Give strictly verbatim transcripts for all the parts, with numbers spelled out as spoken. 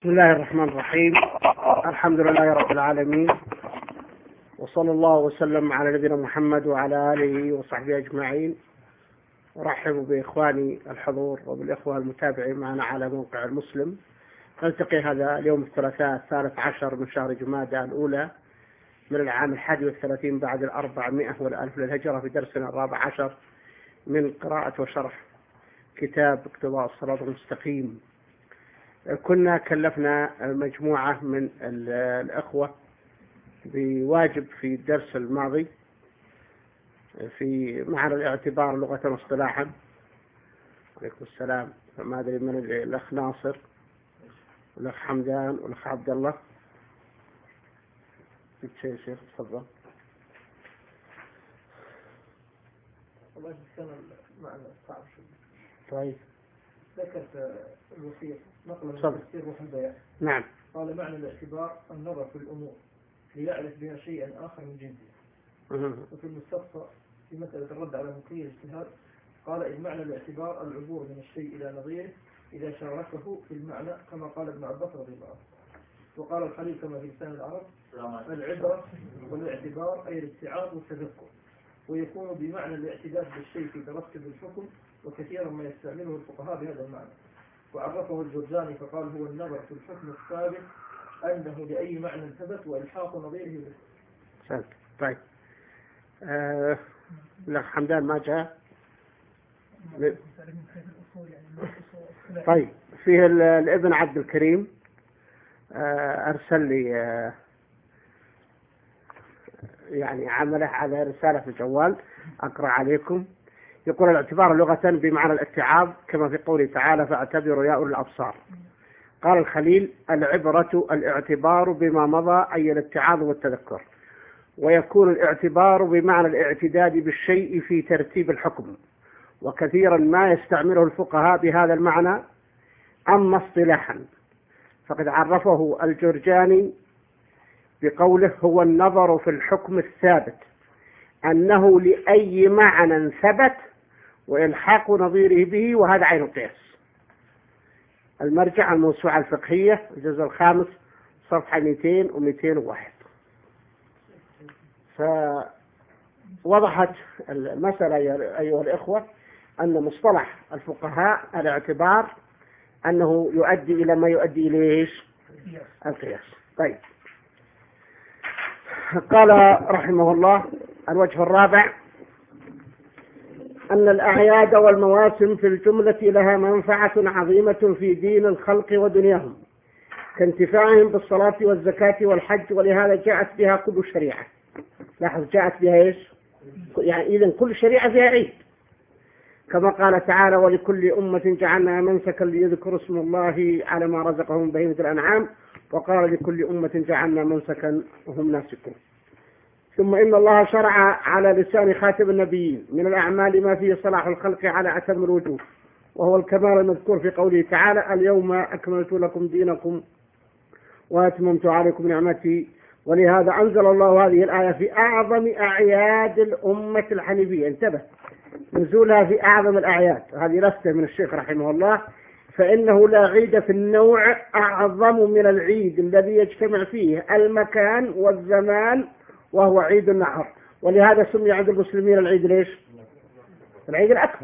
بسم الله الرحمن الرحيم. الحمد لله رب العالمين، وصلى الله وسلم على نبينا محمد وعلى آله وصحبه أجمعين. أرحب بإخواني الحضور وبالإخوة المتابعين معنا على موقع المسلم. نلتقي هذا اليوم الثلاثاء الثالث عشر من شهر جمادى الأولى من العام الحادي والثلاثين بعد الأربعمائة والألف للهجرة في درسنا الرابع عشر من قراءة وشرح كتاب اقتضاء الصراط المستقيم. كنا كلفنا مجموعة من الأخوة بواجب في الدرس الماضي في معنى الاعتبار لغة واصطلاحا. عليكم السلام. ما أدري من الأخ ناصر والأخ حمدان والأخ عبد الله. شيء شيخ تفضل. والله كان معنى صعب شوي. طيب. ذكرت الوصية نقلا من تفسير روح البيان. نعم. قال معنى الاعتبار النظر في الأمور ليعرف بها شيئا آخر من جنسه. وفي المستقصى في مسألة الرد على مقيل الاجتهاد قال إن معنى الاعتبار العبور من الشيء إلى نظيره إذا شاركه في المعنى كما قال ابن عباس رضي الله عنه. وقال الخليل كما في لسان العرب العبرة والاعتبار أي الاتعاظ والتذكر، ويكون بمعنى الاعتداد بالشيء في ترتب الحكم، وكثيرا ما يستعمله الفقهاء بهذا المعنى. وعرفه الجرجاني فقال هو النظر في الحكم الثابت أنه لأي معنى ثبت وإلحاق نظيره به. طيب. آه... الأخ حمدان ما جاء. طيب. فيه الابن عبد الكريم آه أرسل لي آه يعني عمله على رسالة في الجوال أقرأ عليكم. يقول الاعتبار لغة بمعنى الاتعاظ كما في قوله تعالى فاعتبروا يا أولي الأبصار. قال الخليل العبرة الاعتبار بما مضى أي الاتعاظ والتذكر، ويكون الاعتبار بمعنى الاعتداد بالشيء في ترتيب الحكم، وكثيرا ما يستعمله الفقهاء بهذا المعنى. أما اصطلاحا فقد عرفه الجرجاني بقوله هو النظر في الحكم الثابت أنه لأي معنى ثبت وإلحاق نظيره به، وهذا عين القياس. المرجع الموسوعة الفقهية الجزء الخامس صفحة مئتين ومئتين وواحد. فوضحت المسألة أيها الإخوة أن مصطلح الفقهاء الاعتبار أنه يؤدي إلى ما يؤدي إليه القياس. طيب. قال رحمه الله الوجه الرابع أن الأعياد والمواسم في الجملة لها منفعة عظيمة في دين الخلق ودنياهم كانتفاعهم بالصلاة والزكاة والحج، ولهذا جاءت بها كل شريعة. لاحظ جاءت بها إيش؟ يعني إذن كل شريعة فيها عيد، كما قال تعالى ولكل أمة جعلنا منسكا ليذكروا اسم الله على ما رزقهم من بهيمة الأنعام، وقال لكل أمة جعلنا منسكا وهم ناسكون. ثم إن الله شرع على لسان خاتم النبيين من الأعمال ما فيه صلاح الخلق على أتم الوجوه، وهو الكمال المذكور في قوله تعالى اليوم أكملت لكم دينكم وأتممت عليكم نعمتي. ولهذا أنزل الله هذه الآية في أعظم أعياد الأمة الحنيفية. انتبه، نزولها في أعظم الأعياد. هذه لفتة من الشيخ رحمه الله، فإنه لا عيد في النوع أعظم من العيد الذي يجتمع فيه المكان والزمان، وهو عيد النحر. ولهذا سمي عند المسلمين العيد ليش؟ العيد الأكبر.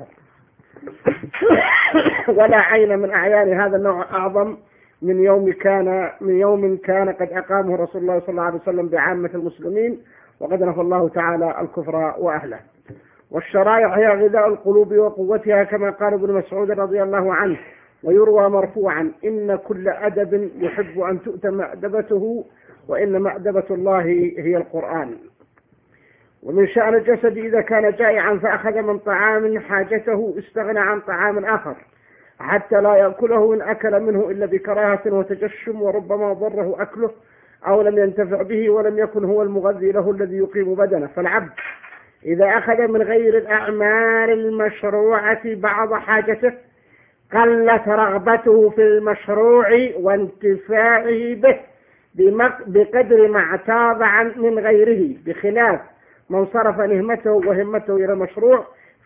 ولا عين من أعيان هذا النوع أعظم من يوم كان من يوم كان قد أقامه رسول الله صلى الله عليه وسلم بعامة المسلمين، وقد نفى الله تعالى الكفر وأهله. والشرائع هي غذاء القلوب وقوتها كما قال ابن مسعود رضي الله عنه، ويروى مرفوعا إن كل أدب يحب أن تؤتى مأدبته، وإن مأدبة الله هي القرآن. ومن شأن الجسد إذا كان جائعا فأخذ من طعام حاجته استغنى عن طعام آخر حتى لا يأكله إن أكل منه إلا بكراهة وتجشم، وربما ضره أكله أو لم ينتفع به ولم يكن هو المغذي له الذي يقيم بدنه. فالعبد إذا أخذ من غير الأعمال المشروعة بعض حاجته قلت رغبته في المشروع وانتفاعه به بقدر ما اعتاض عن من غيره، بخلاف من صرف نهمته وهمته إلى المشروع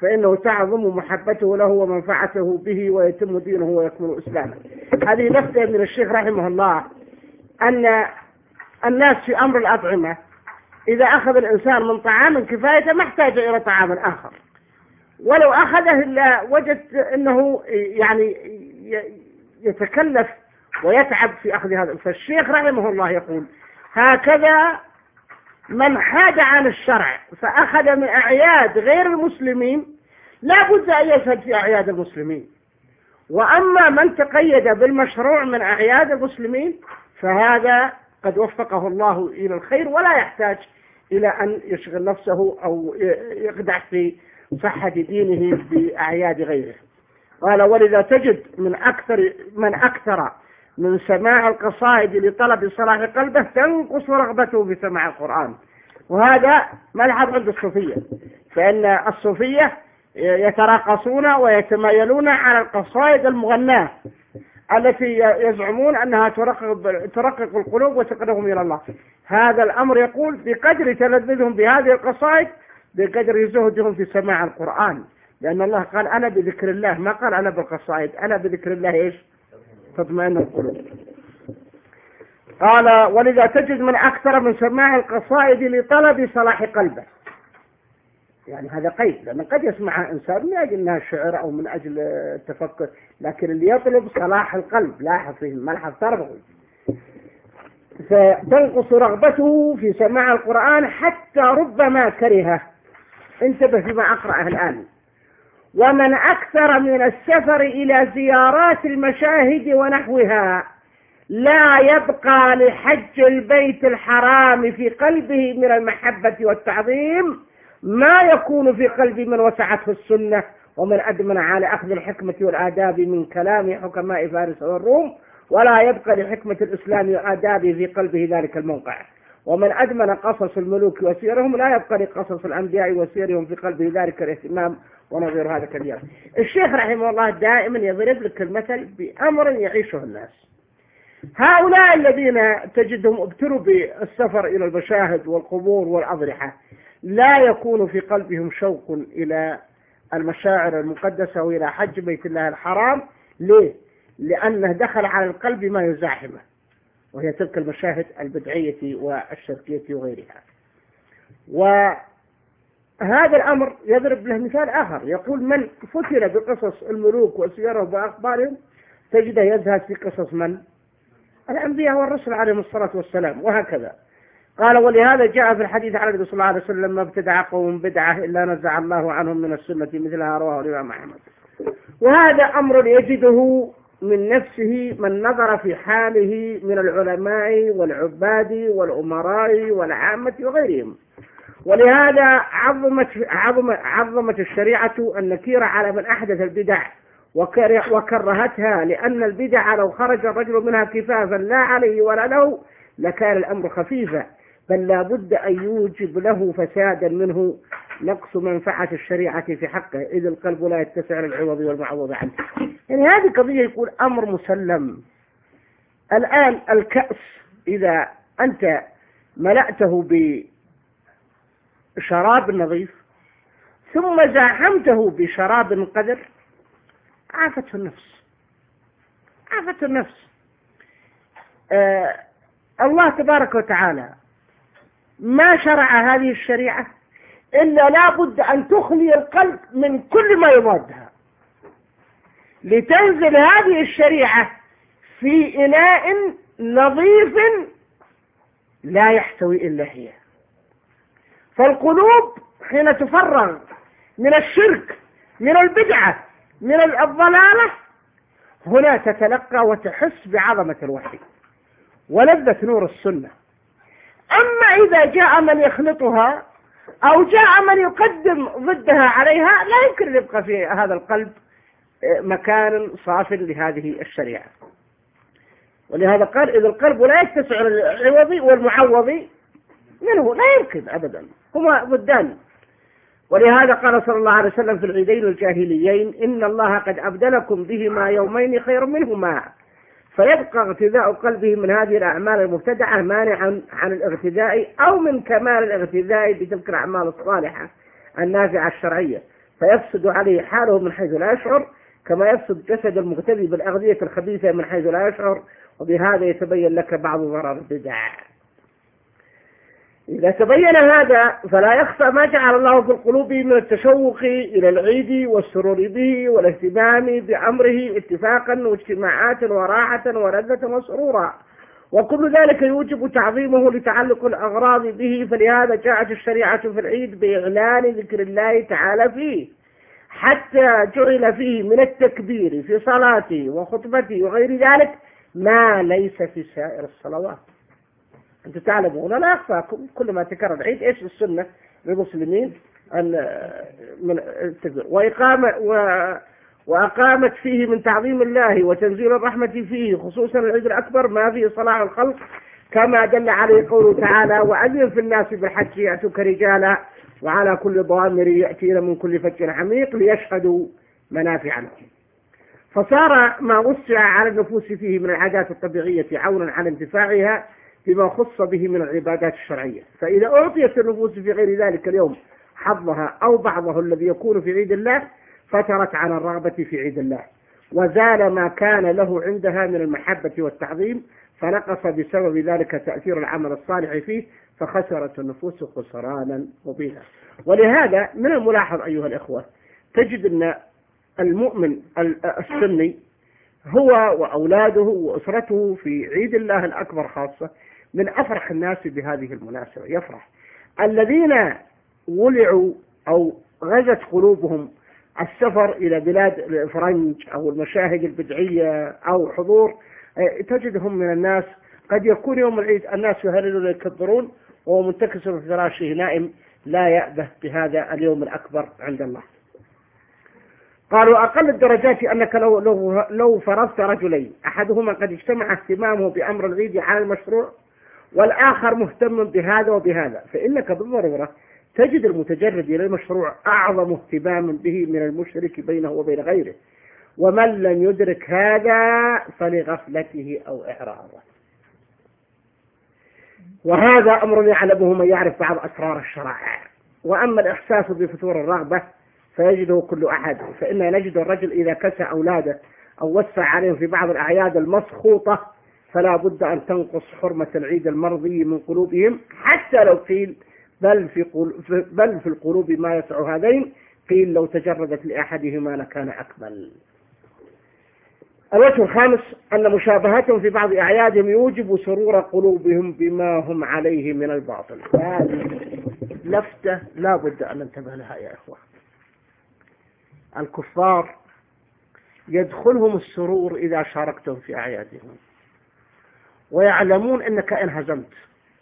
فإنه تعظم محبته له ومنفعته به ويتم دينه ويكمل إسلامه. هذه لفتة من الشيخ رحمه الله أن الناس في أمر الأطعمة إذا أخذ الإنسان من طعام كفايته ما احتاج إلى طعام آخر، ولو أخذه إلا وجدت أنه يعني يتكلف ويتعب في أخذ هذا. فالشيخ رحمه الله يقول هكذا من حاد عن الشرع فأخذ من أعياد غير المسلمين لا بد أن يشهد في أعياد المسلمين، وأما من تقيد بالمشروع من أعياد المسلمين فهذا قد وفقه الله إلى الخير ولا يحتاج إلى أن يشغل نفسه أو يخدع في صحة دينه بأعياد غيره. قال ولذا تجد من أكثر من أكثر من سماع القصائد لطلب صلاح قلبه تنقص رغبته في سماع القرآن، وهذا ملحظ عند الصوفية، فإن الصوفية يتراقصون ويتمايلون على القصائد المغناة التي يزعمون أنها ترقق, ترقق القلوب وتقربهم إلى الله. هذا الأمر يقول بقدر تلذذهم بهذه القصائد بقدر زهدهم في سماع القرآن، لأن الله قال أنا بذكر الله، ما قال أنا بالقصائد، أنا بذكر الله إيش تطمئن القلوب. قال ولذا تجد من أكثر من سماع القصائد لطلب صلاح قلبه، يعني هذا قيد، لأن قد يسمعها إنسان من أجل أنها شعر أو من أجل التفكر، لكن اللي يطلب صلاح القلب لاحظ فيه ملحظ تربوي، فتنقص رغبته في سماع القرآن حتى ربما كرهه. انتبه فيما أقرأه الآن. ومن أكثر من السفر إلى زيارات المشاهد ونحوها لا يبقى لحج البيت الحرام في قلبه من المحبة والتعظيم ما يكون في قلب من وسعته السنة ومن أدمن على أخذ الحكمة والآداب من كلام حكماء فارس والروم، ولا يبقى لحكمة الإسلام وآدابه في قلبه ذلك الموقع، ومن أدمن قصص الملوك وسيرهم لا يبقى لقصص الأنبياء وسيرهم في قلبه ذلك الاهتمام ونظير هذا كثير. الشيخ رحمه الله دائما يضرب لك المثل بأمر يعيشه الناس. هؤلاء الذين تجدهم ابتلوا بالسفر إلى المشاهد والقبور والأضرحة لا يكون في قلبهم شوق إلى المشاعر المقدسة وإلى حج بيت الله الحرام. ليه؟ لأنه دخل على القلب ما يزاحمه، وهي تلك المشاهد البدعية والشركية وغيرها. وهذا الأمر يضرب له مثال آخر، يقول من فتن بقصص الملوك وسيرهم وأخبارهم تجده يزهد في قصص من؟ الأنبياء والرسل عليهم الصلاة والسلام، وهكذا. قال ولهذا جاء في الحديث عن النبي صلى الله عليه وسلم ما ابتدع قوم بدعة إلا نزع الله عنهم من السنة مثلها، رواه الإمام أحمد. وهذا أمر يجده من نفسه من نظر في حاله من العلماء والعباد والأمراء والعامة وغيرهم. ولهذا عظمت, عظمت, عظمت الشريعة النكير على من أحدث البدع وكرهتها، لأن البدع لو خرج الرجل منها كفافا لا عليه ولا له لكان الأمر خفيفا، بل لا بد أن يوجب له فسادا منه نقص منفعة الشريعة في حقه، إذ القلب لا يتسع للعوض والمعوض عنه. يعني هذه قضية يقول أمر مسلم. الآن الكأس إذا أنت ملأته بشراب نظيف ثم زاحمته بشراب قذر عافته النفس، عافته النفس. آه الله تبارك وتعالى ما شرع هذه الشريعة إلا لابد أن تخلي القلب من كل ما يضادها، لتنزل هذه الشريعة في إناء نظيف لا يحتوي إلا هي. فالقلوب حين تفرغ من الشرك من البدعة من الضلالة هنا تتلقى وتحس بعظمة الوحي ولذة نور السنة. أما إذا جاء من يخلطها أو جاء من يقدم ضدها عليها لا يمكن يبقى في هذا القلب مكان صاف لهذه الشريعة. ولهذا قال إذا القلب لا يتسع للعوض والمعوض منه، لا يمكن أبدا، هما ضدان. ولهذا قال صلى الله عليه وسلم في العيدين الجاهليين إن الله قد أبدلكم بهما يومين خير منهما، فيبقى اغتذاء قلبه من هذه الأعمال المبتدعة مانعا عن الاغتذاء أو من كمال الاغتذاء بتلك الأعمال الصالحة النافعة الشرعية، فيفسد عليه حاله من حيث لا يشعر، كما يفسد جسد المغتذي بالأغذية الخبيثة من حيث لا يشعر. وبهذا يتبين لك بعض ضرر البدع. إذا تبين هذا فلا يخفى ما جعل الله في القلوب من التشوق إلى العيد والسرور به والاهتمام بأمره اتفاقا واجتماعات وراحة ولذة وسرورا، وكل ذلك يوجب تعظيمه لتعلق الأغراض به. فلهذا جاءت الشريعة في العيد بإعلان ذكر الله تعالى فيه، حتى جعل فيه من التكبير في صلاته وخطبته وغير ذلك ما ليس في سائر الصلوات. أنتم تعلمون لا يخفاكم كل ما تكرر العيد إيش السنة للمسلمين من التكبير وإقامة و وأقامت فيه من تعظيم الله وتنزيل الرحمة فيه، خصوصا العيد الأكبر ما فيه صلاح الخلق، كما دل عليه قوله تعالى: وأذن في الناس بالحج يأتوك رجالا وعلى كل ضامر يأتين من كل فج عميق ليشهدوا منافع لهم. فصار ما وسع على النفوس فيه من العادات الطبيعية عونا على انتفاعها بما خص به من العبادات الشرعية. فإذا أعطيت النفوس في غير ذلك اليوم حظها أو بعضه الذي يكون في عيد الله فترت عن الرغبة في عيد الله، وزال ما كان له عندها من المحبة والتعظيم، فنقص بسبب ذلك تأثير العمل الصالح فيه، فخسرت النفوس خسرانا مبينا. ولهذا من الملاحظ أيها الإخوة تجد أن المؤمن السني هو وأولاده وأسرته في عيد الله الأكبر خاصة من أفرح الناس بهذه المناسبة. يفرح الذين ولعوا أو غزت قلوبهم السفر إلى بلاد الفرنج أو المشاهد البدعية أو حضور، تجدهم من الناس قد يكون يوم العيد الناس يهللون ويكبرون وهو منتكس في فراشه نائم لا يأبه بهذا اليوم الأكبر عند الله. قالوا أقل الدرجات أنك لو, لو, لو فرضت رجلين أحدهما قد اجتمع اهتمامه بأمر العيد على المشروع والآخر مهتم بهذا وبهذا، فإنك بالضرورة تجد المتجرد إلى المشروع أعظم اهتماما به من المشرك بينه وبين غيره، ومن لم يدرك هذا فلغفلته أو إعراضه. وهذا أمر يعلمه من يعرف بعض أسرار الشرائع. وأما الإحساس بفتور الرغبة فيجده كل أحد، فإننا نجد الرجل إذا كسى أولاده أو وسع عليهم في بعض الأعياد المسخوطة فلا بد أن تنقص حرمة العيد المرضي من قلوبهم، حتى لو قيل بل في, بل في القلوب ما يسع هذين، قيل لو تجردت لأحدهما لكان أكمل. الوجه الخامس أن مشابهتهم في بعض أعيادهم يوجب سرور قلوبهم بما هم عليه من الباطل. هذه لفتة لا بد أن ننتبه لها يا إخوة. الكفار يدخلهم السرور إذا شاركتهم في أعيادهم، ويعلمون أنك إن هزمت،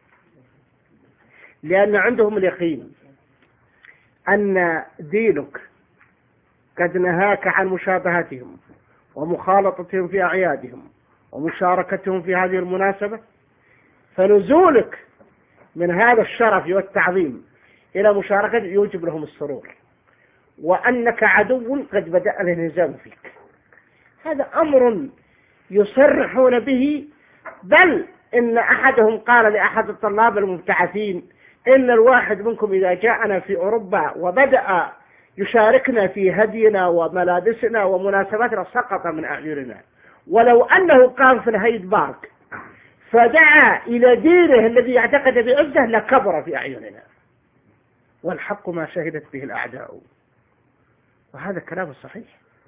لأن عندهم اليقين أن دينك قد نهاك عن مشابهتهم ومخالطتهم في أعيادهم ومشاركتهم في هذه المناسبة، فنزولك من هذا الشرف والتعظيم إلى مشاركة يوجب لهم السرور، وأنك عدو قد بدأ الانهزام فيك. هذا أمر يصرحون به، بل إن أحدهم قال لأحد الطلاب المبتعثين: إن الواحد منكم إذا جاءنا في أوروبا وبدأ يشاركنا في هدينا وملابسنا ومناسباتنا سقط من أعيننا، ولو أنه قام في الهيد بارك فدعا إلى دينه الذي يعتقد بعزه لكبر في أعيننا، والحق ما شهدت به الأعداء. وهذا كلام صحيح.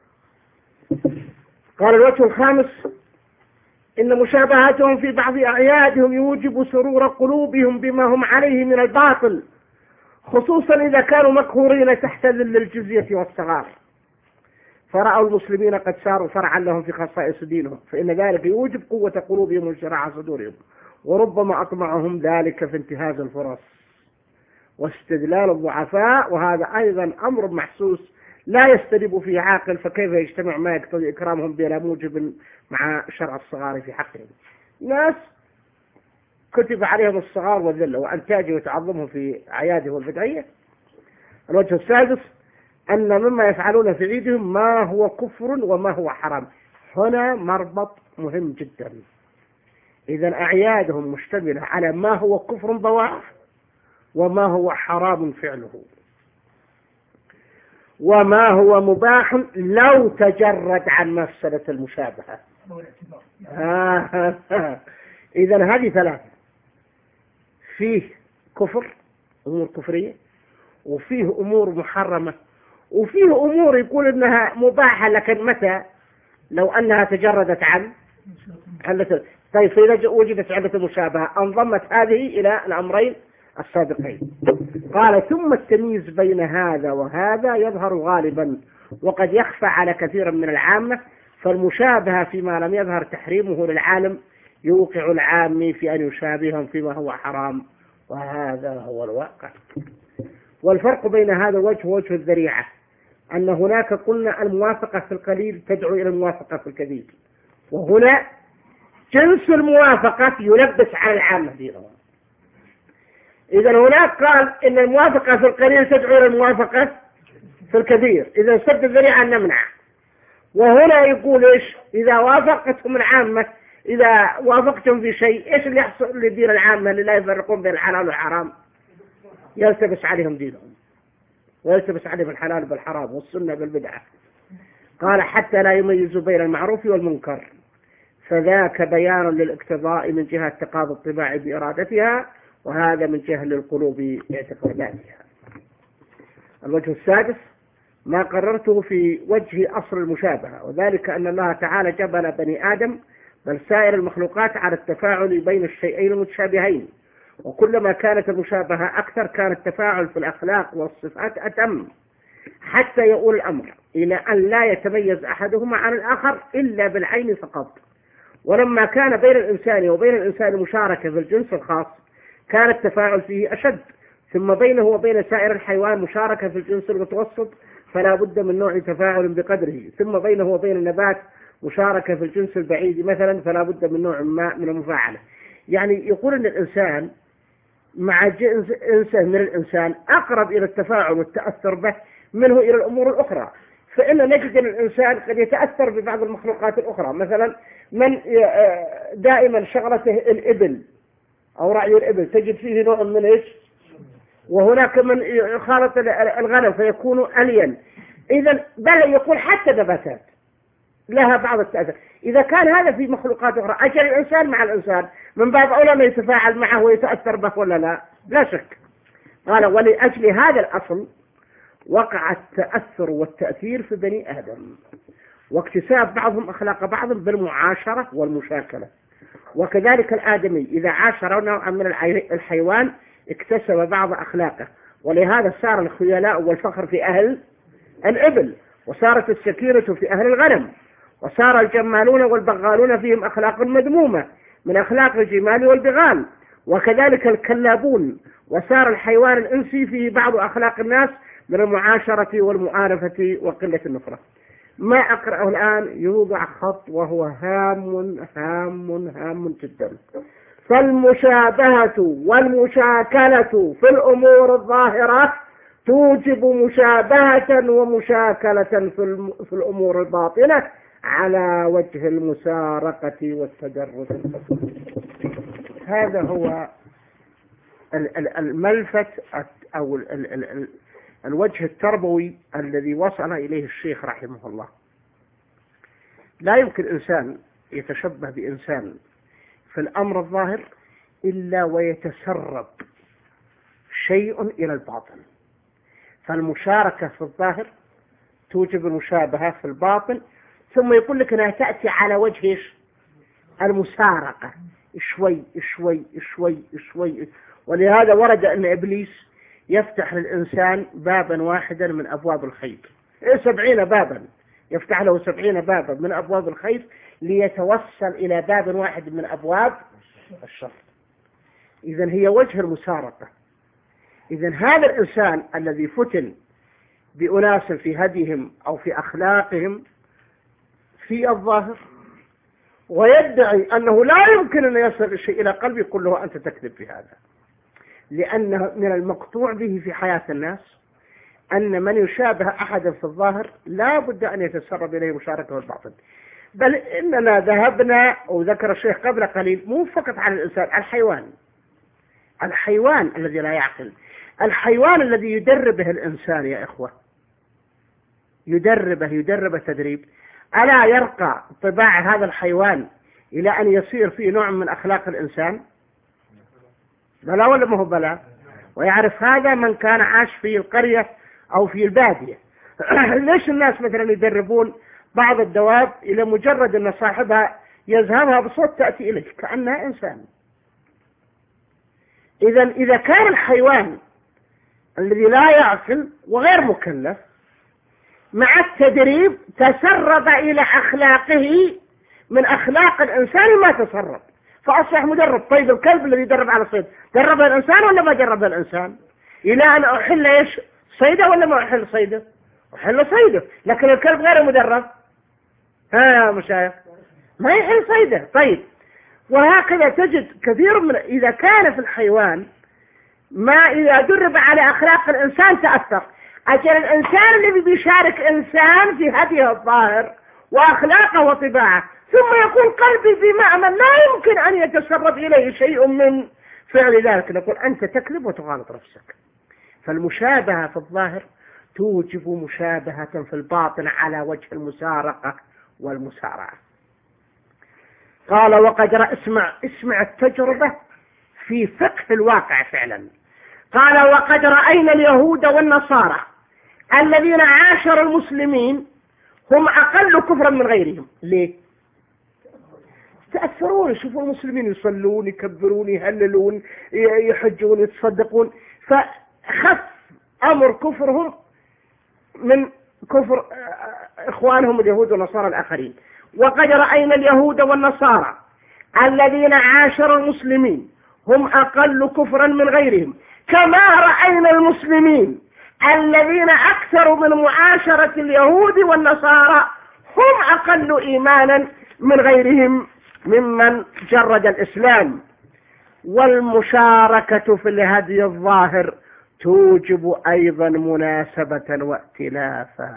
قال الوجه الخامس إن مشابهتهم في بعض أعيادهم يوجب سرور قلوبهم بما هم عليه من الباطل، خصوصا إذا كانوا مقهورين تحت ذل الجزية والصغار، فرأوا المسلمين قد صاروا فرعا لهم في خصائص دينهم، فإن ذلك يوجب قوة قلوبهم وانشراح صدورهم، وربما أطمعهم ذلك في انتهاز الفرص واستدلال الضعفاء. وهذا أيضا أمر محسوس لا يستجيب فيه عاقل، فكيف يجتمع ما يقتضي إكرامهم بلا موجب مع شرع الصغار في حقهم؟ ناس كتب عليهم الصغار والذلة وأنتاجه وتعظمهم في أعيادهم البدعية. الوجه السادس أن مما يفعلون في عيدهم ما هو كفر وما هو حرام. هنا مربط مهم جدا. إذا أعيادهم مشتملة على ما هو كفر بواح وما هو حرام فعله. وما هو مباح لو تجرد عن مفسدة المشابهة. آه إذن هذه ثلاثة، فيه كفر، أمور كفرية، وفيه أمور محرمة، وفيه أمور يقول إنها مباحة لكن متى؟ لو أنها تجردت عن علة. طيب فإذا وجدت علة المشابهة انضمت هذه إلى الأمرين السابقين. قال ثم التمييز بين هذا وهذا يظهر غالبا وقد يخفى على كثير من العامة، فالمشابهة فيما لم يظهر تحريمه للعالم يوقع العامي في أن يشابههم فيما هو حرام، وهذا هو الواقع. والفرق بين هذا الوجه ووجه الذريعة أن هناك قلنا الموافقة في القليل تدعو إلى الموافقة في الكثير، وهنا جنس الموافقة يلبس على العامة دينهم. إذا هناك قال إن الموافقة في القليل تدعو إلى الموافقة في الكثير، إذا سد الذريعة نمنع. وهنا يقول إيش؟ إذا وافقتهم العامة، إذا وافقتم في شيء إيش اللي يحصل لدين العامة اللي لا يفرقون بين الحلال والحرام؟ يلتبس عليهم دينهم، ويلتبس عليهم الحلال بالحرام والسنة بالبدعة. قال حتى لا يميزوا بين المعروف والمنكر، فذاك بيان للاقتضاء من جهة تقاضي الطباع بإرادتها، وهذا من جهل القلوب باعتقاداتها. الوجه السادس ما قررته في وجه أصل المشابهة، وذلك أن الله تعالى جبل بني آدم بل سائر المخلوقات على التفاعل بين الشيئين المتشابهين، وكلما كانت المشابهة أكثر كان التفاعل في الأخلاق والصفات أتم، حتى يؤول الأمر إلى أن لا يتميز أحدهما عن الآخر إلا بالعين فقط. ولما كان بين الإنسان وبين الإنسان مشاركة في الجنس الخاص كان التفاعل فيه أشد، ثم بينه وبين سائر الحيوان مشاركة في الجنس المتوسط فلا بد من نوع تفاعل بقدره، ثم بينه وبين النبات مشاركة في الجنس البعيد مثلا فلا بد من نوع ما من المفاعلة. يعني يقول أن الإنسان مع جنس إنسان من الإنسان أقرب إلى التفاعل والتأثر به منه إلى الأمور الأخرى، فإن نجد أن الإنسان قد يتأثر ببعض المخلوقات الأخرى. مثلا من دائما شغلته الإبل أو رعي الإبل تجد فيه نوع من إيش، وهناك من يخالط الغنم فيكون ألين. إذا بل يقول حتى نباتات لها بعض التأثير. إذا كان هذا في مخلوقات أخرى أجل الإنسان مع الإنسان من باب أولى ما يتفاعل معه ويتأثر به ولا لا؟ لا شك. قال ولأجل هذا الأصل وقع التأثر والتأثير في بني آدم، واكتساب بعضهم أخلاق بعض بالمعاشرة والمشاكلة. وكذلك الآدمي إذا عاشر نوعا من الحيوان اكتسب بعض أخلاقه، ولهذا صار الخيلاء والفخر في أهل الإبل، وصارت السكينة في أهل الغنم، وصار الجمالون والبغالون فيهم أخلاق مذمومة من أخلاق الجمال والبغال، وكذلك الكلابون، وصار الحيوان الإنسي فيه بعض أخلاق الناس من المعاشرة والمؤانفة وقلة النفرة. ما أقرأه الآن يوضع خط وهو هام هام هام جدا. فالمشابهة والمشاكلة في الأمور الظاهرة توجب مشابهة ومشاكلة في الأمور الباطنة على وجه المسارقة والتجرد. هذا هو الملفت أو الوجه التربوي الذي وصل إليه الشيخ رحمه الله. لا يمكن إنسان يتشبه بإنسان في الأمر الظاهر إلا ويتسرب شيء إلى الباطن. فالمشاركة في الظاهر توجب المشابهة في الباطن، ثم يقول لك أنها تأتي على وجه المسارقة شوي شوي شوي شوي. ولهذا ورد أن إبليس يفتح للإنسان بابا واحدا من أبواب الخير، سبعين بابا، يفتح له سبعين بابا من أبواب الخير ليتوصل إلى باب واحد من أبواب الشر. إذن هي وجه المسارقة. إذن هذا الإنسان الذي فتن بأناس في هديهم أو في أخلاقهم في الظاهر ويدعي أنه لا يمكن أن يصل الشيء إلى قلبه، يقول له أنت تكذب في هذا، لأنه من المقطوع به في حياة الناس أن من يشابه أحدا في الظاهر لا بد أن يتسرب إليه مشاركة الباطن. بل إننا ذهبنا وذكر الشيخ قبل قليل مو فقط على الإنسان، الحيوان الحيوان الذي لا يعقل، الحيوان الذي يدربه الإنسان يا إخوة، يدربه يدربه تدريب، ألا يرقى طباع هذا الحيوان إلى أن يصير فيه نوع من أخلاق الإنسان؟ بلا ولا ما هو بلا؟ ويعرف هذا من كان عاش في القرية أو في البادية. ليش الناس مثلا يدربون بعض الدواب إلى مجرد أن صاحبها يزهمها بصوت تأتي إليه كأنها إنسان؟ إذا إذا كان الحيوان الذي لا يعقل وغير مكلف مع التدريب تسرب إلى أخلاقه من أخلاق الإنسان ما تسرب، فأصبح مدرب. طيب الكلب الذي يدرب على الصيد درب الإنسان ولا ما درب الإنسان؟ إلى أن أحل إيش صيده ولا ما أحل صيده؟ أحل صيده، لكن الكلب غير مدرب، ها يا مشايخ، ما يحل صيده. طيب وهكذا تجد كثير من إذا كان في الحيوان ما إذا درب على أخلاق الإنسان تأثر. أجل الإنسان الذي بيشارك إنسان في هديه الظاهر وأخلاقه وطباعه ثم يكون قلبي بمعنى لا يمكن أن يتسرب إليه شيء من فعل ذلك، نقول أنت تكذب وتغالط نفسك. فالمشابهة في الظاهر توجب مشابهة في الباطن على وجه المسارقة والمسارعة. قال وقد رأى، اسمع اسمع التجربة في فقه الواقع فعلا. قال وقد رأينا اليهود والنصارى الذين عاشروا المسلمين هم أقل كفرا من غيرهم. ليه؟ تأثرون، يشوفوا المسلمين يصلون يكبرون يهللون يحجون يتصدقون، فخف أمر كفرهم من كفر إخوانهم اليهود والنصارى الآخرين. وقد رأينا اليهود والنصارى الذين عاشروا المسلمين هم أقل كفرا من غيرهم، كما رأينا المسلمين الذين أكثروا من معاشرة اليهود والنصارى هم أقل إيمانا من غيرهم ممن جرد الإسلام. والمشاركة في الهدي الظاهر توجب أيضا مناسبة وائتلافا.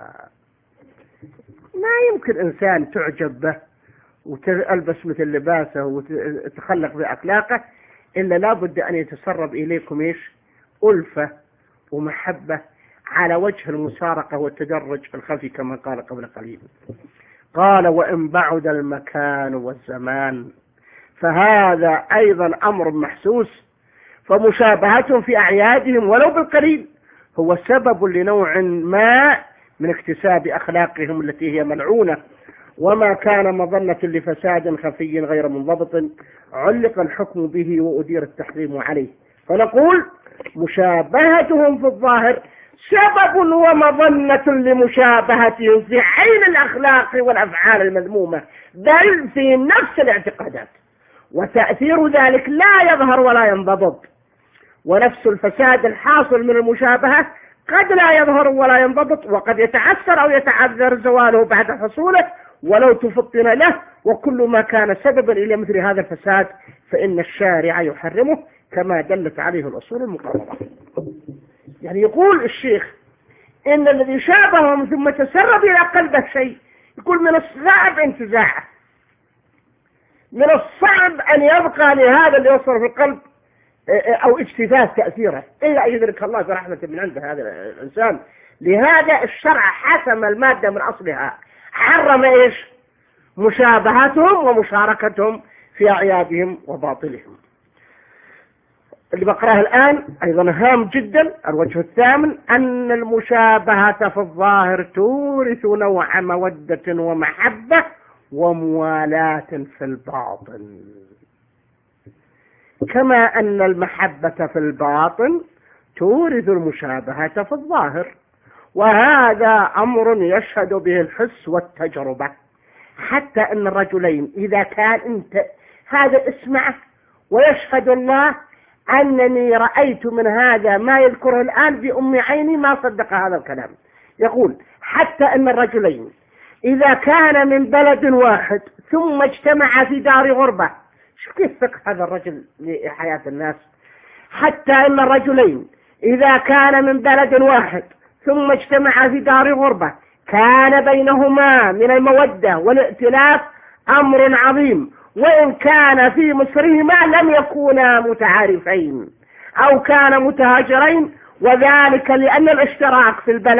ما يمكن إنسان تعجب به وتلبس مثل لباسه وتخلق بأخلاقه إلا لابد أن يتسرب إليكم إيش؟ ألفة ومحبة على وجه المسارقة والتدرج الخفي كما قال قبل قليل. قال وإن بعد المكان والزمان فهذا أيضا أمر محسوس، فمشابهتهم في أعيادهم ولو بالقليل هو سبب لنوع ما من اكتساب أخلاقهم التي هي ملعونة. وما كان مظنة لفساد خفي غير منضبط علق الحكم به وأدير التحريم عليه. فنقول مشابهتهم في الظاهر سبب ومظنة لمشابهتهم في عين الأخلاق والأفعال المذمومة بل في نفس الاعتقادات، وتأثير ذلك لا يظهر ولا ينضبط. ونفس الفساد الحاصل من المشابهة قد لا يظهر ولا ينضبط، وقد يتعثر أو يتعذر زواله بعد حصوله ولو تفطن له. وكل ما كان سببا إلى مثل هذا الفساد فإن الشارع يحرمه كما دلت عليه الأصول المقررة. يعني يقول الشيخ إن الذي شابههم ثم تسرب إلى قلبه شيء، يقول من الصعب انتزاعه، من الصعب أن يبقى لهذا اللي يوصل في القلب أو اجتثاث تأثيره إلا أن يدرك الله برحمة من عند هذا الإنسان. لهذا الشرع حسم المادة من أصلها، حرم إيش؟ مشابهتهم ومشاركتهم في أعيادهم وباطلهم. اللي بقراه الآن أيضا هام جدا. الوجه الثامن أن المشابهة في الظاهر تورث نوع مودة ومحبة وموالاة في الباطن، كما أن المحبة في الباطن تورث المشابهة في الظاهر. وهذا أمر يشهد به الحس والتجربة، حتى أن الرجلين إذا كان أنت هذا اسمعه ويشهد الله أنني رأيت من هذا ما يذكره الآن بأم عيني ما صدق هذا الكلام. يقول حتى أن الرجلين إذا كان من بلد واحد ثم اجتمع في دار غربة، شوف كيف فقه هذا الرجل لحياة الناس. حتى أن الرجلين إذا كان من بلد واحد ثم اجتمع في دار غربة كان بينهما من المودة والائتلاف أمر عظيم، وإن كان في مصرهما لم يكونا متعارفين أو كان متهاجرين، وذلك لأن الاشتراك في البلد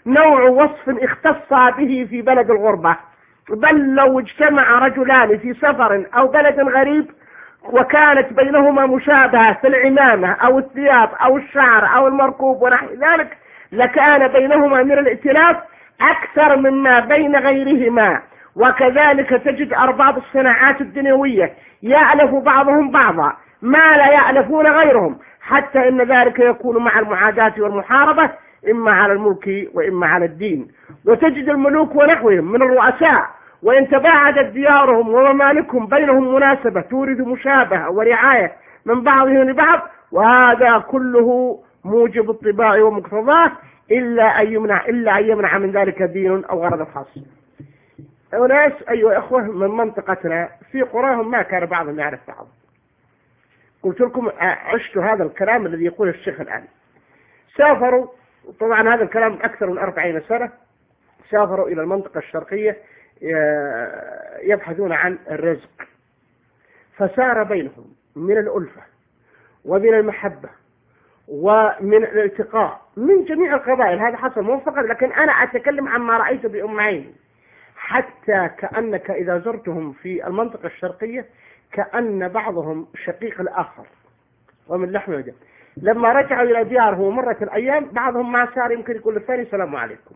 نوع وصف اختص به في بلد الغربة، بل لو اجتمع رجلان في سفر أو بلد غريب وكانت بينهما مشابهة في العمامة أو الثياب أو الشعر أو المركوب ونحو ذلك لكان بينهما من الائتلاف أكثر مما بين غيرهما. وكذلك تجد أرباب الصناعات الدنيوية يألف بعضهم بعضا ما لا يألفون غيرهم، حتى إن ذلك يكون مع المعاداة والمحاربة إما على الملك وإما على الدين. وتجد الملوك ونحوهم من الرؤساء وإن تباعدت ديارهم وممالكهم بينهم مناسبة تورد مشابهة ورعاية من بعضهم لبعض، وهذا كله موجب الطباع ومقتضاه إلا أن يمنع إلا أن يمنع من ذلك دين أو غرض خاص. أناس أيها إخوة من منطقتنا في قراهم ما كان بعضهم يعرف بعض. قلت لكم عشت هذا الكلام الذي يقول الشيخ الآن. سافروا، طبعا هذا الكلام أكثر من أربعين سنة، سافروا إلى المنطقة الشرقية يبحثون عن الرزق، فسار بينهم من الألفة ومن المحبة ومن الالتقاء من جميع القبائل. هذا حصل مو فقط، لكن أنا أتكلم عما رأيته بأم عيني، حتى كأنك إذا زرتهم في المنطقة الشرقية كأن بعضهم شقيق الآخر ومن لحم ودم. لما رجعوا إلى ديارهم ومرت الأيام بعضهم ما صار يمكن يقول للثاني السلام عليكم.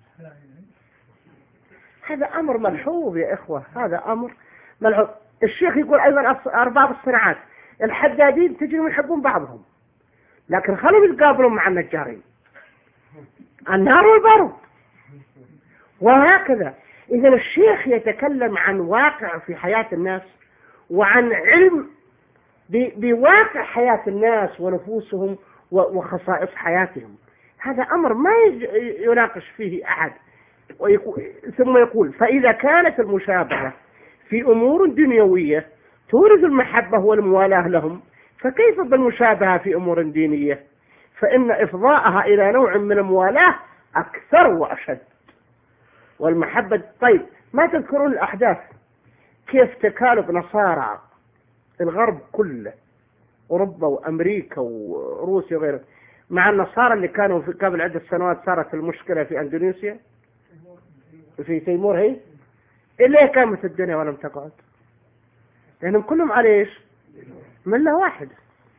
هذا أمر ملحوظ يا إخوة، هذا أمر ملحوظ. الشيخ يقول أيضا أرباب الصناعات الحدادين تجدهم يحبون بعضهم، لكن خلوا يتقابلون مع النجارين، النار والبارود وهكذا. إذا الشيخ يتكلم عن واقع في حياة الناس وعن علم بواقع حياة الناس ونفوسهم وخصائص حياتهم. هذا أمر ما يناقش فيه أحد. ويقول ثم يقول فإذا كانت المشابهة في أمور دنيوية تورث المحبة والموالاة لهم، فكيف بالمشابهة في أمور دينية؟ فإن إفضاءها إلى نوع من الموالاة أكثر وأشد والمحبة. طيب ما تذكرون الأحداث كيف تكالب نصارى الغرب كله، أوروبا وأمريكا وروسيا وغيره، مع النصارى اللي كانوا في قبل عدة سنوات صارت المشكلة في أندونيسيا في تيمور، هي اللي قامت الدنيا ولم تقعد، لأنهم كلهم على إيش؟ ملة واحدة.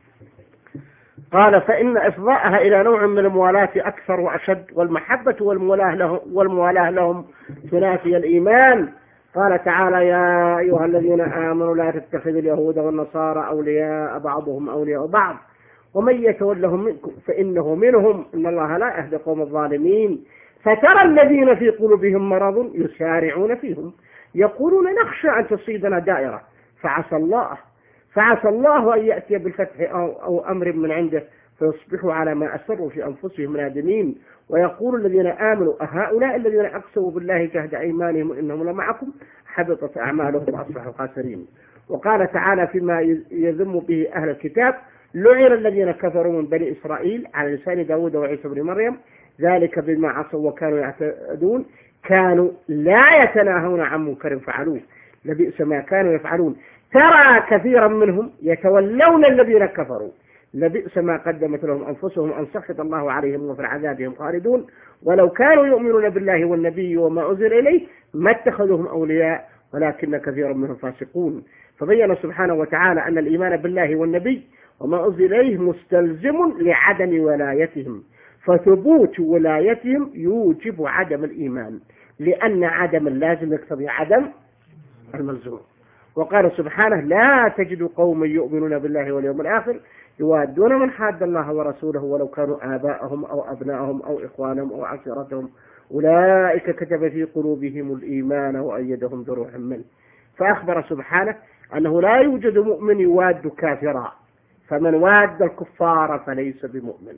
قال فإن إفضاءها إلى نوع من الموالاة أكثر وأشد والمحبة والموالاة لهم, والموالاة لهم تنافي الإيمان. قال تعالى يا أيها الذين آمنوا لا تتخذوا اليهود والنصارى أولياء بعضهم أولياء بعض ومن يتولهم منكم فإنه منهم إن الله لا يهدي القوم الظالمين. فترى الذين في قلوبهم مرض يسارعون فيهم يقولون نخشى أن تصيبنا دائرة فعسى الله فعسى الله أن يأتي بالفتح أو, أو أمر من عنده فيصبحوا على ما أسروا في أنفسهم نادمين. ويقول الذين آمنوا أهؤلاء الذين أقسموا بالله جهد أيمانهم إنهم لمعكم حبطت أعمالهم وأصبحوا خاسرين. وقال تعالى فيما يذم به أهل الكتاب لعن الذين كفروا من بني إسرائيل على لسان داود وعيسى بن مريم ذلك بما عصوا وكانوا يعتدون كانوا لا يتناهون عن منكر فعلوه لبئس ما كانوا يفعلون. ترى كثيرا منهم يتولون الذين كفروا لبئس ما قدمت لهم أنفسهم أن سخط الله عليهم وفي عذابهم خالدون ولو كانوا يؤمنون بالله والنبي وما أنزل إليه ما اتخذوهم أولياء ولكن كثيرا منهم فاسقون. فبين سبحانه وتعالى أن الإيمان بالله والنبي وما أنزل إليه مستلزم لعدم ولايتهم، فثبوت ولايتهم يوجب عدم الإيمان لأن عدم اللازم يقتضي عدم الملزوم. وقال سبحانه لا تجد قوما يؤمنون بالله واليوم الآخر يوادون من حاد الله ورسوله ولو كانوا آباءهم أو أبناءهم أو إخوانهم أو عشيرتهم أولئك كتب في قلوبهم الإيمان وأيدهم بروح منه. فأخبر سبحانه أنه لا يوجد مؤمن يواد كافرا فمن واد الكفار فليس بمؤمن.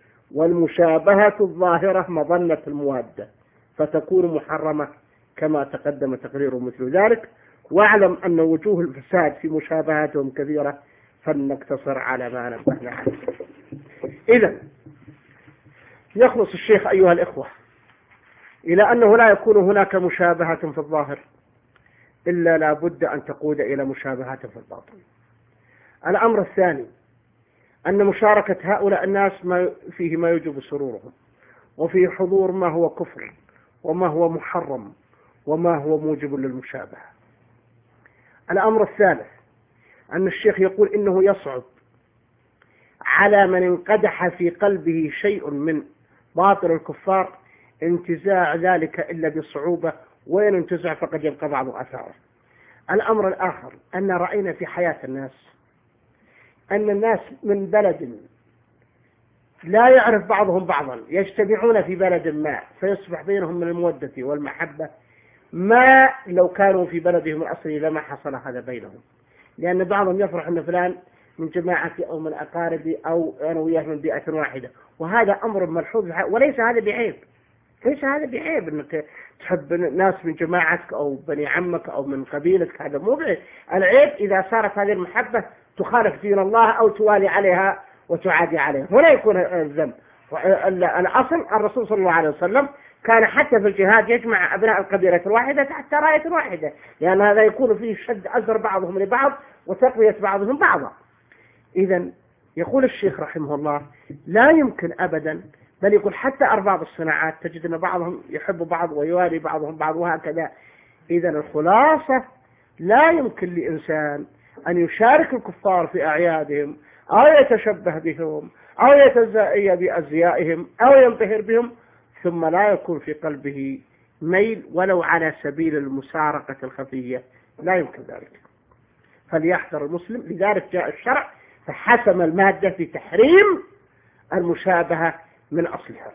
والمشابهة الظاهرة مظنة الموادة فتكون محرمة كما تقدم تقرير مثل ذلك. واعلم أن وجوه الفساد في مشابهاتهم كثيرة فلنقتصر على ما نبهنا عنه. إذن يخلص الشيخ أيها الإخوة إلى أنه لا يكون هناك مشابهة في الظاهر إلا لا بد أن تقود إلى مشابهة في الباطن. الأمر الثاني أن مشاركة هؤلاء الناس ما فيه ما يجب سرورهم وفي حضور ما هو كفر وما هو محرم وما هو موجب للمشابهة. الأمر الثالث أن الشيخ يقول إنه يصعب على من انقدح في قلبه شيء من باطل الكفار انتزاع ذلك إلا بصعوبة، وين انتزع فقد يبقى بعض أثاره. الأمر الآخر أن رأينا في حياة الناس أن الناس من بلد لا يعرف بعضهم بعضا يجتمعون في بلد ما فيصبح بينهم من المودة والمحبة ما لو كانوا في بلدهم الأصلي لما حصل هذا بينهم، لأن بعضهم يفرح أن فلان من جماعتي أو من أقاربي أو أنا وياه من بيئة واحدة، وهذا أمر ملحوظ وليس هذا بعيب. ليس هذا بعيب أنك تحب ناس من جماعتك أو بني عمك أو من قبيلتك، هذا مو بعيب. العيب إذا صارت هذه المحبة تخالف دين الله أو توالي عليها وتعادي عليها، هنا يكون الذنب. الأصل الرسول صلى الله عليه وسلم كان حتى في الجهاد يجمع أبناء القبيلة الواحدة تحت راية واحدة، لأن هذا يكون فيه شد أزر بعضهم لبعض وتقوية بعضهم بعضا. إذا يقول الشيخ رحمه الله لا يمكن أبدا، بل يقول حتى أرباب الصناعات تجد أن بعضهم يحب بعض ويوالي بعضهم بعض وهكذا. إذا الخلاصة لا يمكن لإنسان أن يشارك الكفار في أعيادهم أو يتشبه بهم أو يتزاء بأزيائهم أو ينبهر بهم ثم لا يكون في قلبه ميل ولو على سبيل المسارقة الخفية، لا يمكن ذلك. فليحذر المسلم. لذلك جاء الشرع فحسم المادة في تحريم المشابهة من أصلها.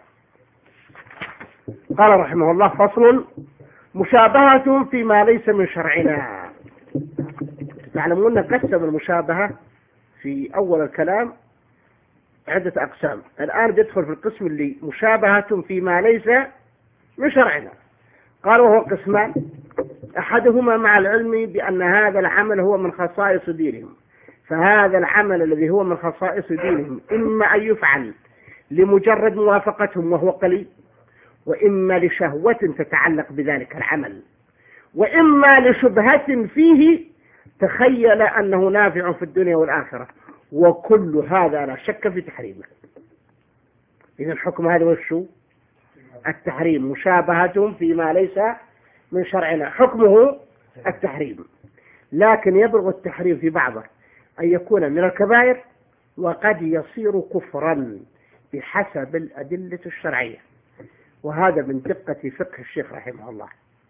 قال رحمه الله: فصل: مشابهة فيما ليس من شرعنا. تعلمون قسم المشابهة في أول الكلام عدة أقسام، الآن بيدخل في القسم اللي مشابهة فيما ليس من شرعنا. قال وهو قسمان: أحدهما مع العلم بأن هذا العمل هو من خصائص دينهم، فهذا العمل الذي هو من خصائص دينهم إما أن يفعل لمجرد موافقتهم وهو قليل، وإما لشهوة تتعلق بذلك العمل، وإما لشبهة فيه تخيل أنه نافع في الدنيا والآخرة، وكل هذا لا شك في تحريمه. إذن الحكم هذا وشو؟ التحريم. مشابهة فيما ليس من شرعنا حكمه التحريم، لكن يبلغ التحريم في بعضه أن يكون من الكبائر وقد يصير كفرا بحسب الأدلة الشرعية، وهذا من دقة فقه الشيخ رحمه الله،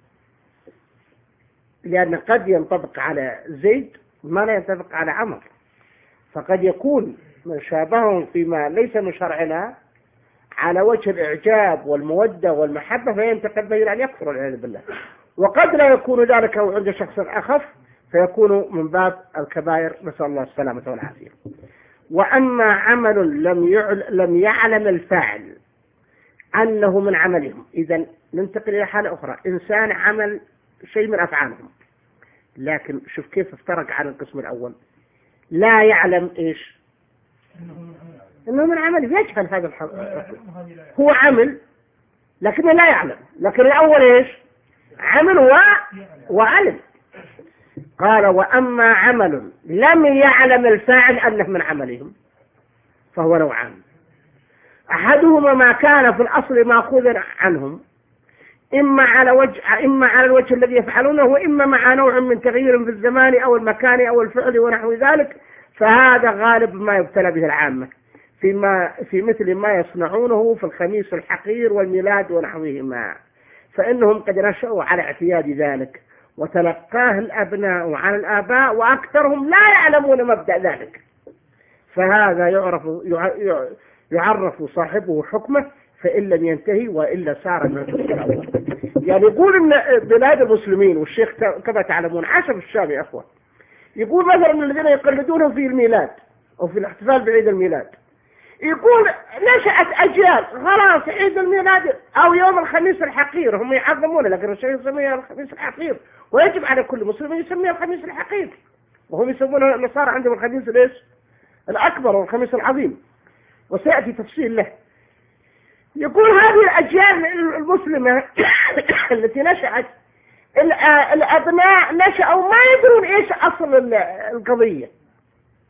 لأن قد ينطبق على زيد ما لا ينطبق على عمر، فقد يكون مشابههم فيما ليس من شرعنا على وجه الإعجاب والمودة والمحبة فينتقل به إلى أن يكفر والعياذ بالله، وقد لا يكون ذلك عند شخص أخف فيكون من باب الكبائر، نسأل الله السلامة والعافية. وأما عمل لم يعل لم يعلم الفاعل أنه من عملهم، إذا ننتقل إلى حالة أخرى، إنسان عمل شيء من أفعالهم لكن شوف كيف افترق عن القسم الأول، لا يعلم إيش إنه من عمل، يجهل هذا الحق، هو عمل لكنه لا يعلم، لكن الأول إيش عمل و... وعلم. قال: وأما عمل لم يعلم الفاعل أنه من عملهم فهو نوعان: أحدهما ما كان في الأصل مأخوذا عنهم إما على وجه إما على الوجه الذي يفعلونه، وإما مع نوع من تغيير في الزمان أو المكان أو الفعل ونحو ذلك، فهذا غالب ما يبتلى به العامة فيما في مثل ما يصنعونه في الخميس الحقير والميلاد ونحوهما، فإنهم قد نشأوا على اعتياد ذلك وتلقاه الأبناء عن الآباء وأكثرهم لا يعلمون مبدأ ذلك، فهذا يعرف يعرف صاحبه حكمه فإن لم ينتهي وإلا صار من الفسق الأول. يعني يقول إن بلاد المسلمين والشيخ كما تعلمون عاش في الشام يا أخوة، يقول مثلا من الذين يقلدونهم في الميلاد أو في الاحتفال بعيد الميلاد، يقول نشأت أجيال خلاص عيد الميلاد أو يوم الخميس الحقير هم يعظمونه، لكن الشيخ يسميه الخميس الحقير، ويجب على كل مسلم يسميه الخميس الحقير، وهم يسمونه النصارى عندهم الخميس ليش الأكبر والخميس العظيم، وسيأتي تفصيل له. يقول هذه الأجيال المسلمة التي نشأت الأبناء نشأوا ما يدرون إيش أصل القضية،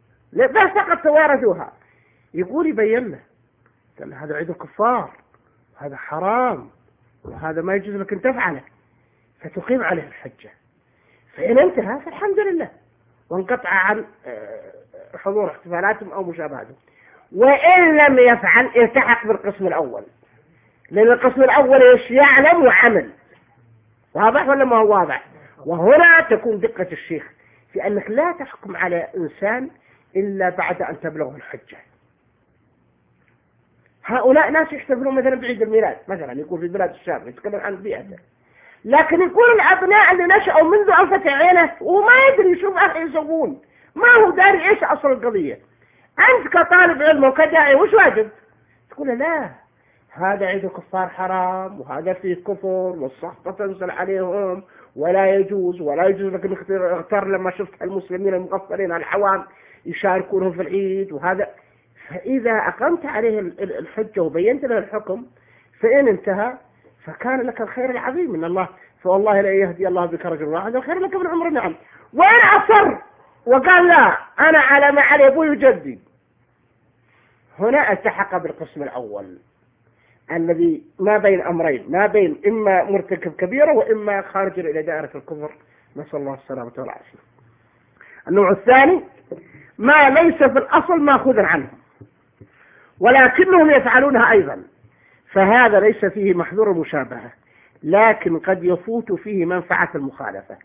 بس فقط توارثوها. يقول يبين له قال هذا عيد الكفار هذا حرام وهذا ما يجوز لك أن تفعله، فتقيم عليه الحجة. فإن انتهى فالحمد لله وانقطع عن حضور احتفالاتهم أو مشابهاتهم. وإن لم يفعل التحق بالقسم الأول، لأن القسم الأول إيش؟ يعلم وعمل. واضح ولا ما هو واضح؟ وهنا تكون دقة الشيخ في أنك لا تحكم على إنسان إلا بعد أن تبلغه الحجة. هؤلاء ناس يحتفلون مثلا بعيد الميلاد مثلا، يكون في بلاد الشام، يتكلم عن بيئته، لكن يكون الأبناء اللي نشأوا منذ أن فتح عينه وما يدري يشوف أخي يسوون، ما هو داري إيش أصل القضية. أنت كطالب علم وكداعي وش واجب؟ تقول لا هذا عيد الكفار حرام وهذا فيه كفر والسخطة تنزل عليهم ولا يجوز، ولا يجوز لك أن اغتر لما شفت المسلمين المقصرين الحوام يشاركونهم في العيد وهذا. فإذا أقمت عليه الحجة وبينت له الحكم فإن انتهى فكان لك الخير العظيم من الله، فوالله لا يهدي الله بك رجل واحد خير لك من عمر النعم. وإن أصر وقال لا أنا على ما علي أبوي وجدي، هنا التحق بالقسم الأول الذي ما بين أمرين، ما بين إما مرتكب كبيرة وإما خارج إلى دائرة الكفر، نسأل الله السلامة والعافية. النوع الثاني ما ليس في الأصل ماخوذا عنهم ولكنهم يفعلونها أيضا، فهذا ليس فيه محذور المشابهة، لكن قد يفوت فيه منفعة المخالفة،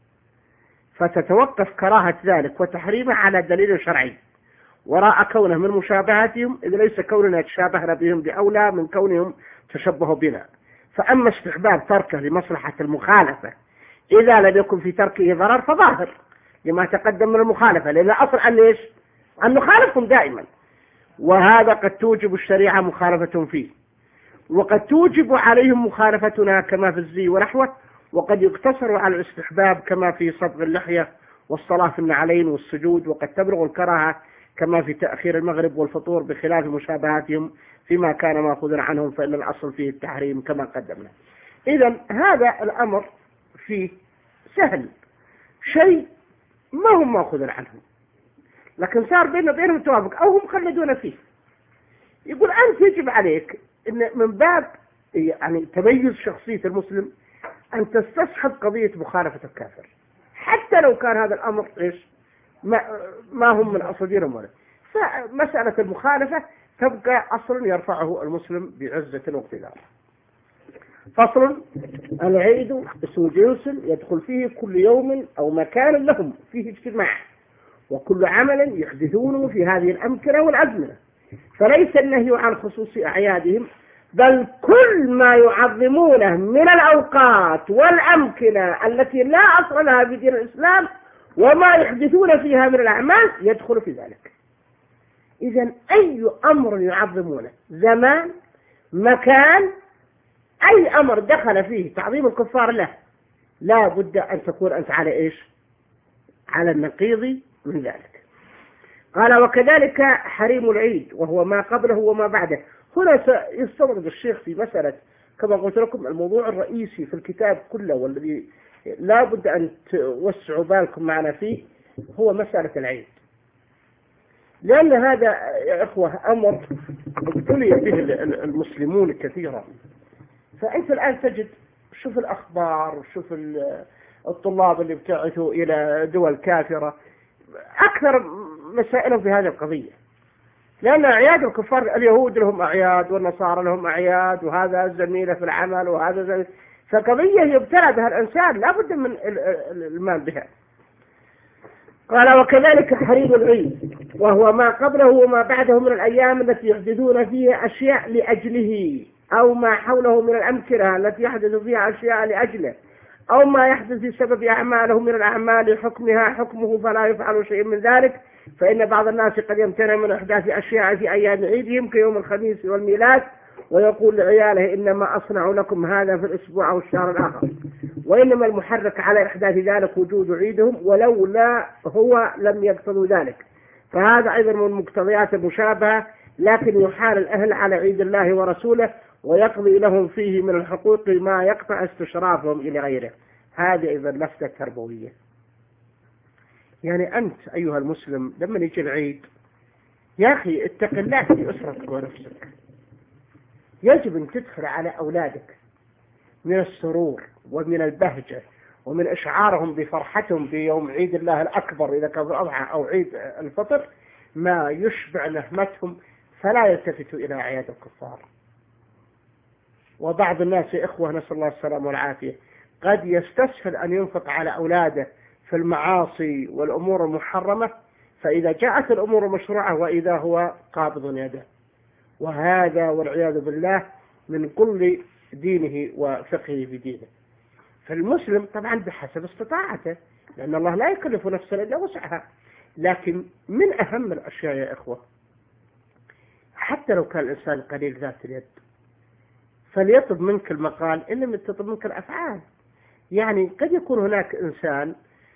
فتتوقف كراهة ذلك وتحريمه على دليل شرعي وراء كونه من مشابهتهم، إذ ليس كوننا تشابهنا بهم بأولى من كونهم تشبهوا بنا. فأما استحباب تركه لمصلحة المخالفة إذا لم يكن في تركه ضرر فظاهر لما تقدم من المخالفة، لأن الأصل أن ليش؟ أن نخالفهم دائما، وهذا قد توجب الشريعة مخالفتهم فيه، وقد توجب عليهم مخالفتنا كما في الزي ونحوه، وقد يقتصر على الاستحباب كما في صبغ اللحية والصلاة في النعلين والسجود، وقد تبلغ الكراهة كما في تأخير المغرب والفطور بخلاف مشابهاتهم فيما كان ماخوذا عنهم، فإن الأصل فيه التحريم كما قدمنا. إذن هذا الأمر فيه سهل، شيء ما هم ماخوذا عنهم لكن صار بيننا وبينهم توافق أو هم خلدون فيه. يقول أنت يجب عليك إن من باب يعني تميز شخصية المسلم أن تستصحب قضية مخالفة الكافر حتى لو كان هذا الأمر إيش ما, ما هم من أصل دينهم ولا. فمسألة المخالفة تبقى أصل يرفعه المسلم بعزة واقتدار. فصل: العيد اسم جنس يدخل فيه كل يوم أو مكان لهم فيه اجتماع وكل عمل يحدثونه في هذه الأمكنة والأزمنة، فليس النهي عن خصوص أعيادهم بل كل ما يعظمونه من الأوقات والأمكنة التي لا أصل لها في دين الإسلام وما يحدثون فيها من الأعمال يدخل في ذلك. إذن أي أمر يعظمونه، زمان، مكان، أي أمر دخل فيه تعظيم الكفار له لا بد أن تكون أنت على إيش؟ على النقيض من ذلك. قال: وكذلك حريم العيد وهو ما قبله وما بعده. هنا سيستطرد الشيخ في مسألة كما قلت لكم الموضوع الرئيسي في الكتاب كله والذي لا بد أن توسعوا بالكم معنا فيه هو مسألة العيد، لأن هذا يا إخوة أمر ابتلي به المسلمون كثيرا. فأنت الآن تجد شوف الأخبار وشوف الطلاب اللي ابتعثوا إلى دول كافرة أكثر مسائلهم في هذه القضية، لأن أعياد الكفار اليهود لهم أعياد والنصارى لهم أعياد وهذا زميله في العمل وهذا زميله، فقضية يبتلى بها الإنسان لا بد من المال بها. قال: وكذلك حريم العيد وهو ما قبله وما بعده من الأيام التي يحدثون فيها أشياء لأجله أو ما حوله من الأمكنة التي يحدث فيها أشياء لأجله أو ما يحدث بسبب أعماله من الأعمال حكمها حكمه فلا يفعل شيء من ذلك، فإن بعض الناس قد يمتنع من إحداث أشياء في أيام عيدهم كيوم الخميس والميلاد ويقول لعياله إنما أصنع لكم هذا في الأسبوع أو الشهر الآخر، وإنما المحرك على إحداث ذلك وجود عيدهم ولولا هو لم يقتضوا ذلك، فهذا أيضا من مقتضيات المشابهة، لكن يحال الأهل على عيد الله ورسوله ويقضي لهم فيه من الحقوق ما يقطع استشرافهم إلى غيره. هذه أيضا لفتة تربوية. يعني أنت أيها المسلم لما يجي العيد يا أخي اتق الله في أسرتك ونفسك، يجب أن تدخل على أولادك من السرور ومن البهجة ومن إشعارهم بفرحتهم بيوم عيد الله الأكبر إذا كان الأضحى أو عيد الفطر ما يشبع نهمتهم، فلا يلتفتوا إلى أعياد الكفار. وبعض الناس يا إخوة نسأل الله السلامة والعافية قد يستسهل أن ينفق على أولاده في المعاصي والأمور المحرمة، فإذا جاءت الأمور المشروعة وإذا هو قابض يده، وهذا والعياذ بالله من كل دينه وفقهه في دينه. فالمسلم طبعا بحسب استطاعته، لأن الله لا يكلف نفسا إلا وسعها. لكن من أهم الأشياء يا إخوة حتى لو كان الإنسان قليل ذات اليد فليطلب منك المقال إن لم تطلب منك الأفعال. يعني قد يكون هناك إنسان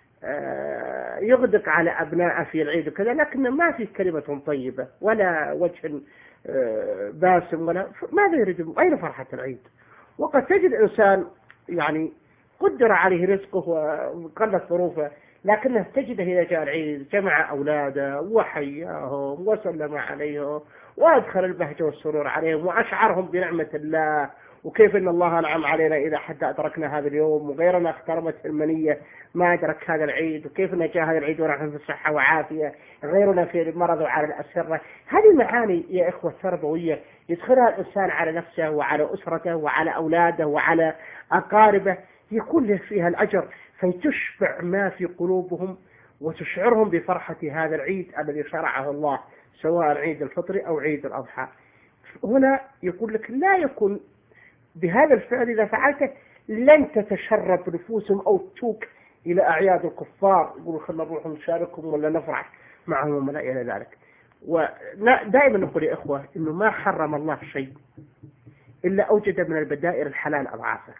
يغدق على أبنائه في العيد وكذا، لكن ما في كلمة طيبة ولا وجه باسم ولا ماذا يريد؟ أين فرحة العيد؟ وقد تجد إنسان يعني قدر عليه رزقه وقلت ظروفه، لكنه تجده إذا جاء العيد جمع أولاده وحياهم وسلم عليهم وأدخل البهجة والسرور عليهم وأشعرهم بنعمة الله وكيف أن الله أنعم علينا إذا حتى أدركنا هذا اليوم، وغيرنا اخترمت المنية ما أدرك هذا العيد، وكيف أن جاء هذا العيد ونحن في الصحة وعافية، غيرنا في المرض وعلى الأسرة. هذه معاني يا إخوة تربوية يدخلها الإنسان على نفسه وعلى أسرته وعلى أولاده وعلى أقاربه، يكون له فيها الأجر، فتشبع ما في قلوبهم وتشعرهم بفرحة هذا العيد الذي شرعه الله، سواء عيد الفطر أو عيد الأضحى. هنا يقول لك لا يكون بهذا الفعل إذا فعلته لن تتشرب نفوسهم أو تتوك إلى أعياد الكفار يقولوا خلنا نروح نشاركهم ولا نفرح معهم ولا إلى ذلك. ودائما نقول يا إخوة إنه ما حرم الله شيء إلا أوجد من البدائل الحلال أضعافه.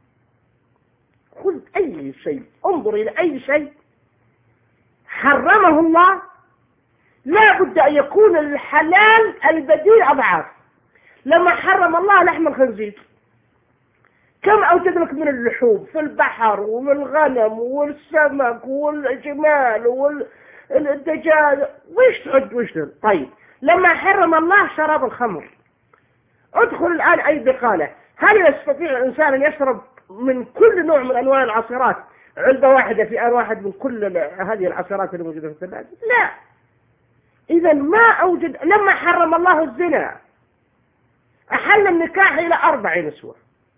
خذ أي شيء، انظر إلى أي شيء حرمه الله لا بد أن يكون الحلال البديل أضعاف. لما حرم الله لحم الخنزير كم أوجد لك من اللحوم في البحر ومن الغنم والسمك والجمال والدجاج، ويش تعد ويش تعد. طيب لما حرم الله شراب الخمر، ادخل الآن أي بقالة، هل يستطيع الإنسان أن يشرب من كل نوع من أنواع العصيرات علبة واحدة في آن واحد من كل هذه العصيرات اللي موجودة في الثلاجة؟ لا. إذا ما أوجد. لما حرم الله الزنا أحل النكاح إلى أربع نسوة،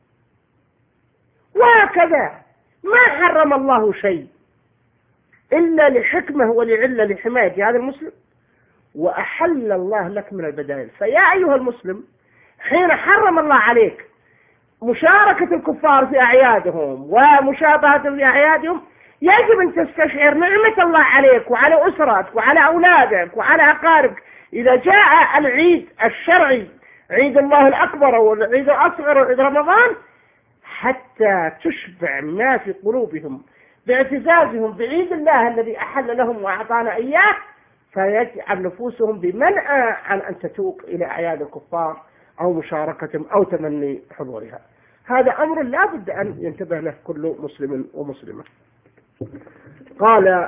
وهكذا ما حرم الله شيء إلا لحكمة ولعلة لحماية هذا المسلم، وأحل الله لك من البدائل. فيا أيها المسلم حين حرم الله عليك مشاركة الكفار في أعيادهم ومشابهة في أعيادهم يجب أن تستشعر نعمة الله عليك وعلى أسرتك وعلى أولادك وعلى أقاربك. إذا جاء العيد الشرعي عيد الله الأكبر والعيد الأصغر وعيد رمضان حتى تشبع ما في قلوبهم باعتزازهم بعيد الله الذي أحل لهم وأعطانا إياه، فيجعل نفوسهم بمنع عن أن تتوق إلى أعياد الكفار أو مشاركتهم أو تمني حضورها. هذا أمر لا بد أن ينتبه له كل مسلم ومسلمة. قال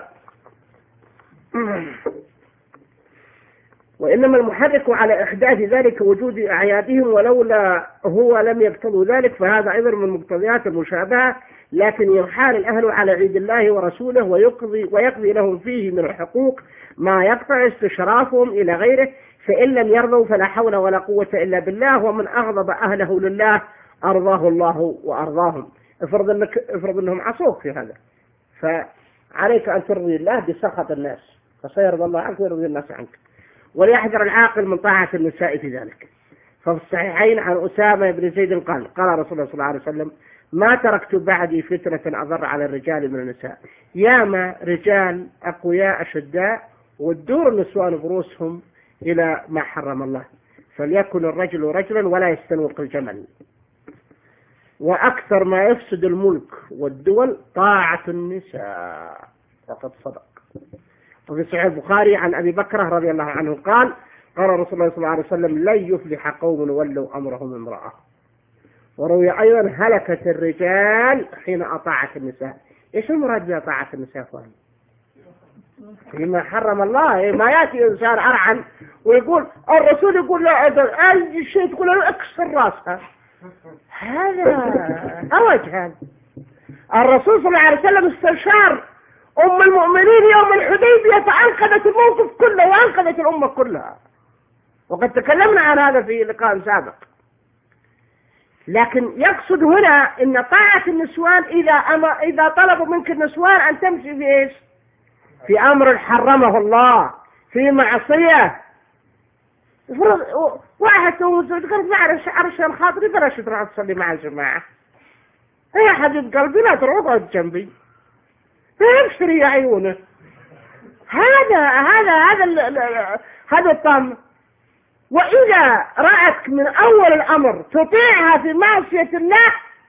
وإنما المحرك على إحداث ذلك وجود أعيادهم، ولولا هو لم يقتضوا ذلك، فهذا أيضا من مقتضيات المشابهة، لكن يحال الأهل على عيد الله ورسوله ويقضي, ويقضي لهم فيه من الحقوق ما يقطع استشرافهم إلى غيره، فإن لم يرضوا فلا حول ولا قوة إلا بالله، ومن أغضب أهله لله أرضاه الله وأرضاهم. افرض, أنك افرض أنهم عصوك في هذا، فعليك أن ترضي الله بسخط الناس، فسيرضى الله عنك ويرضي الناس عنك. وليحذر العاقل من طاعة النساء في ذلك. ففي الصحيحين عن أسامة بن زيد قال قال رسول الله صلى الله عليه وسلم ما تركت بعدي فتنة أضر على الرجال من النساء. ياما رجال أقوياء أشداء والدور النسوان برؤوسهم إلى ما حرم الله، فليكن الرجل رجلا ولا يستنوق الجمل. وأكثر ما يفسد الملك والدول طاعة النساء، فقد صدق. وفي صحيح البخاري عن أبي بكر رضي الله عنه قال قال رسول الله صلى الله عليه وسلم لن يفلح قوم ولوا أمرهم امرأة. وروي أيضا هلكت الرجال حين أطاعت النساء. إيش المراد بأطاعت النساء فهم؟ فيما حرم الله. ما يأتي إنسان أرعن ويقول الرسول يقول لا أي شيء تقول له اكسر راسها، هذا أوج. هذا الرسول صلى الله عليه وسلم استشار أم المؤمنين يوم الحديبية فأنقذت الموقف كله وأنقذت الأمة كلها، وقد تكلمنا عن هذا في لقاء سابق. لكن يقصد هنا إن طاعة النسوان إذا أما إذا طلبوا منك النسوان أن تمشي في إيش؟ في أمر حرمه الله، في معصية. واحد تقول معرش عرشان خاطري بلاش تروح تصلي مع الجماعة، هي حبيب قلبي لا تروح اقعد جنبي، يبشري يا عيونه. هذا هذا هذا هذا الطم. وإذا رأتك من أول الأمر تطيعها في معصية الله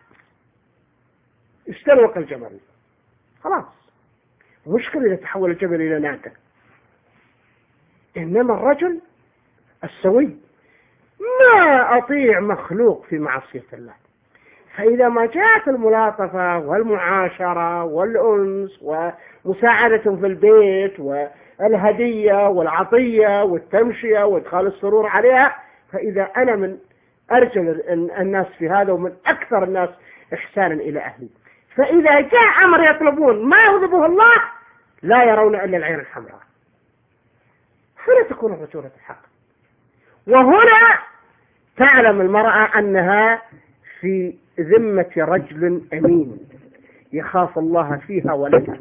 استروق الجبل، خلاص. مشكلة إذا تحول الجبل إلى ناقة. إنما الرجل السوي ما أطيع مخلوق في معصية الله. فإذا ما جاءت الملاطفة والمعاشرة والأنس ومساعدة في البيت والهدية والعطية والتمشية وإدخال السرور عليها، فإذا أنا من أرجل الناس في هذا ومن أكثر الناس إحسانا إلى أهلي. فإذا جاء أمر يطلبون ما يغضبه الله لا يرون إلا العين الحمراء. هنا تكون الرجولة الحق. وهنا تعلم المرأة أنها في ذمة رجل أمين يخاف الله فيها ولها.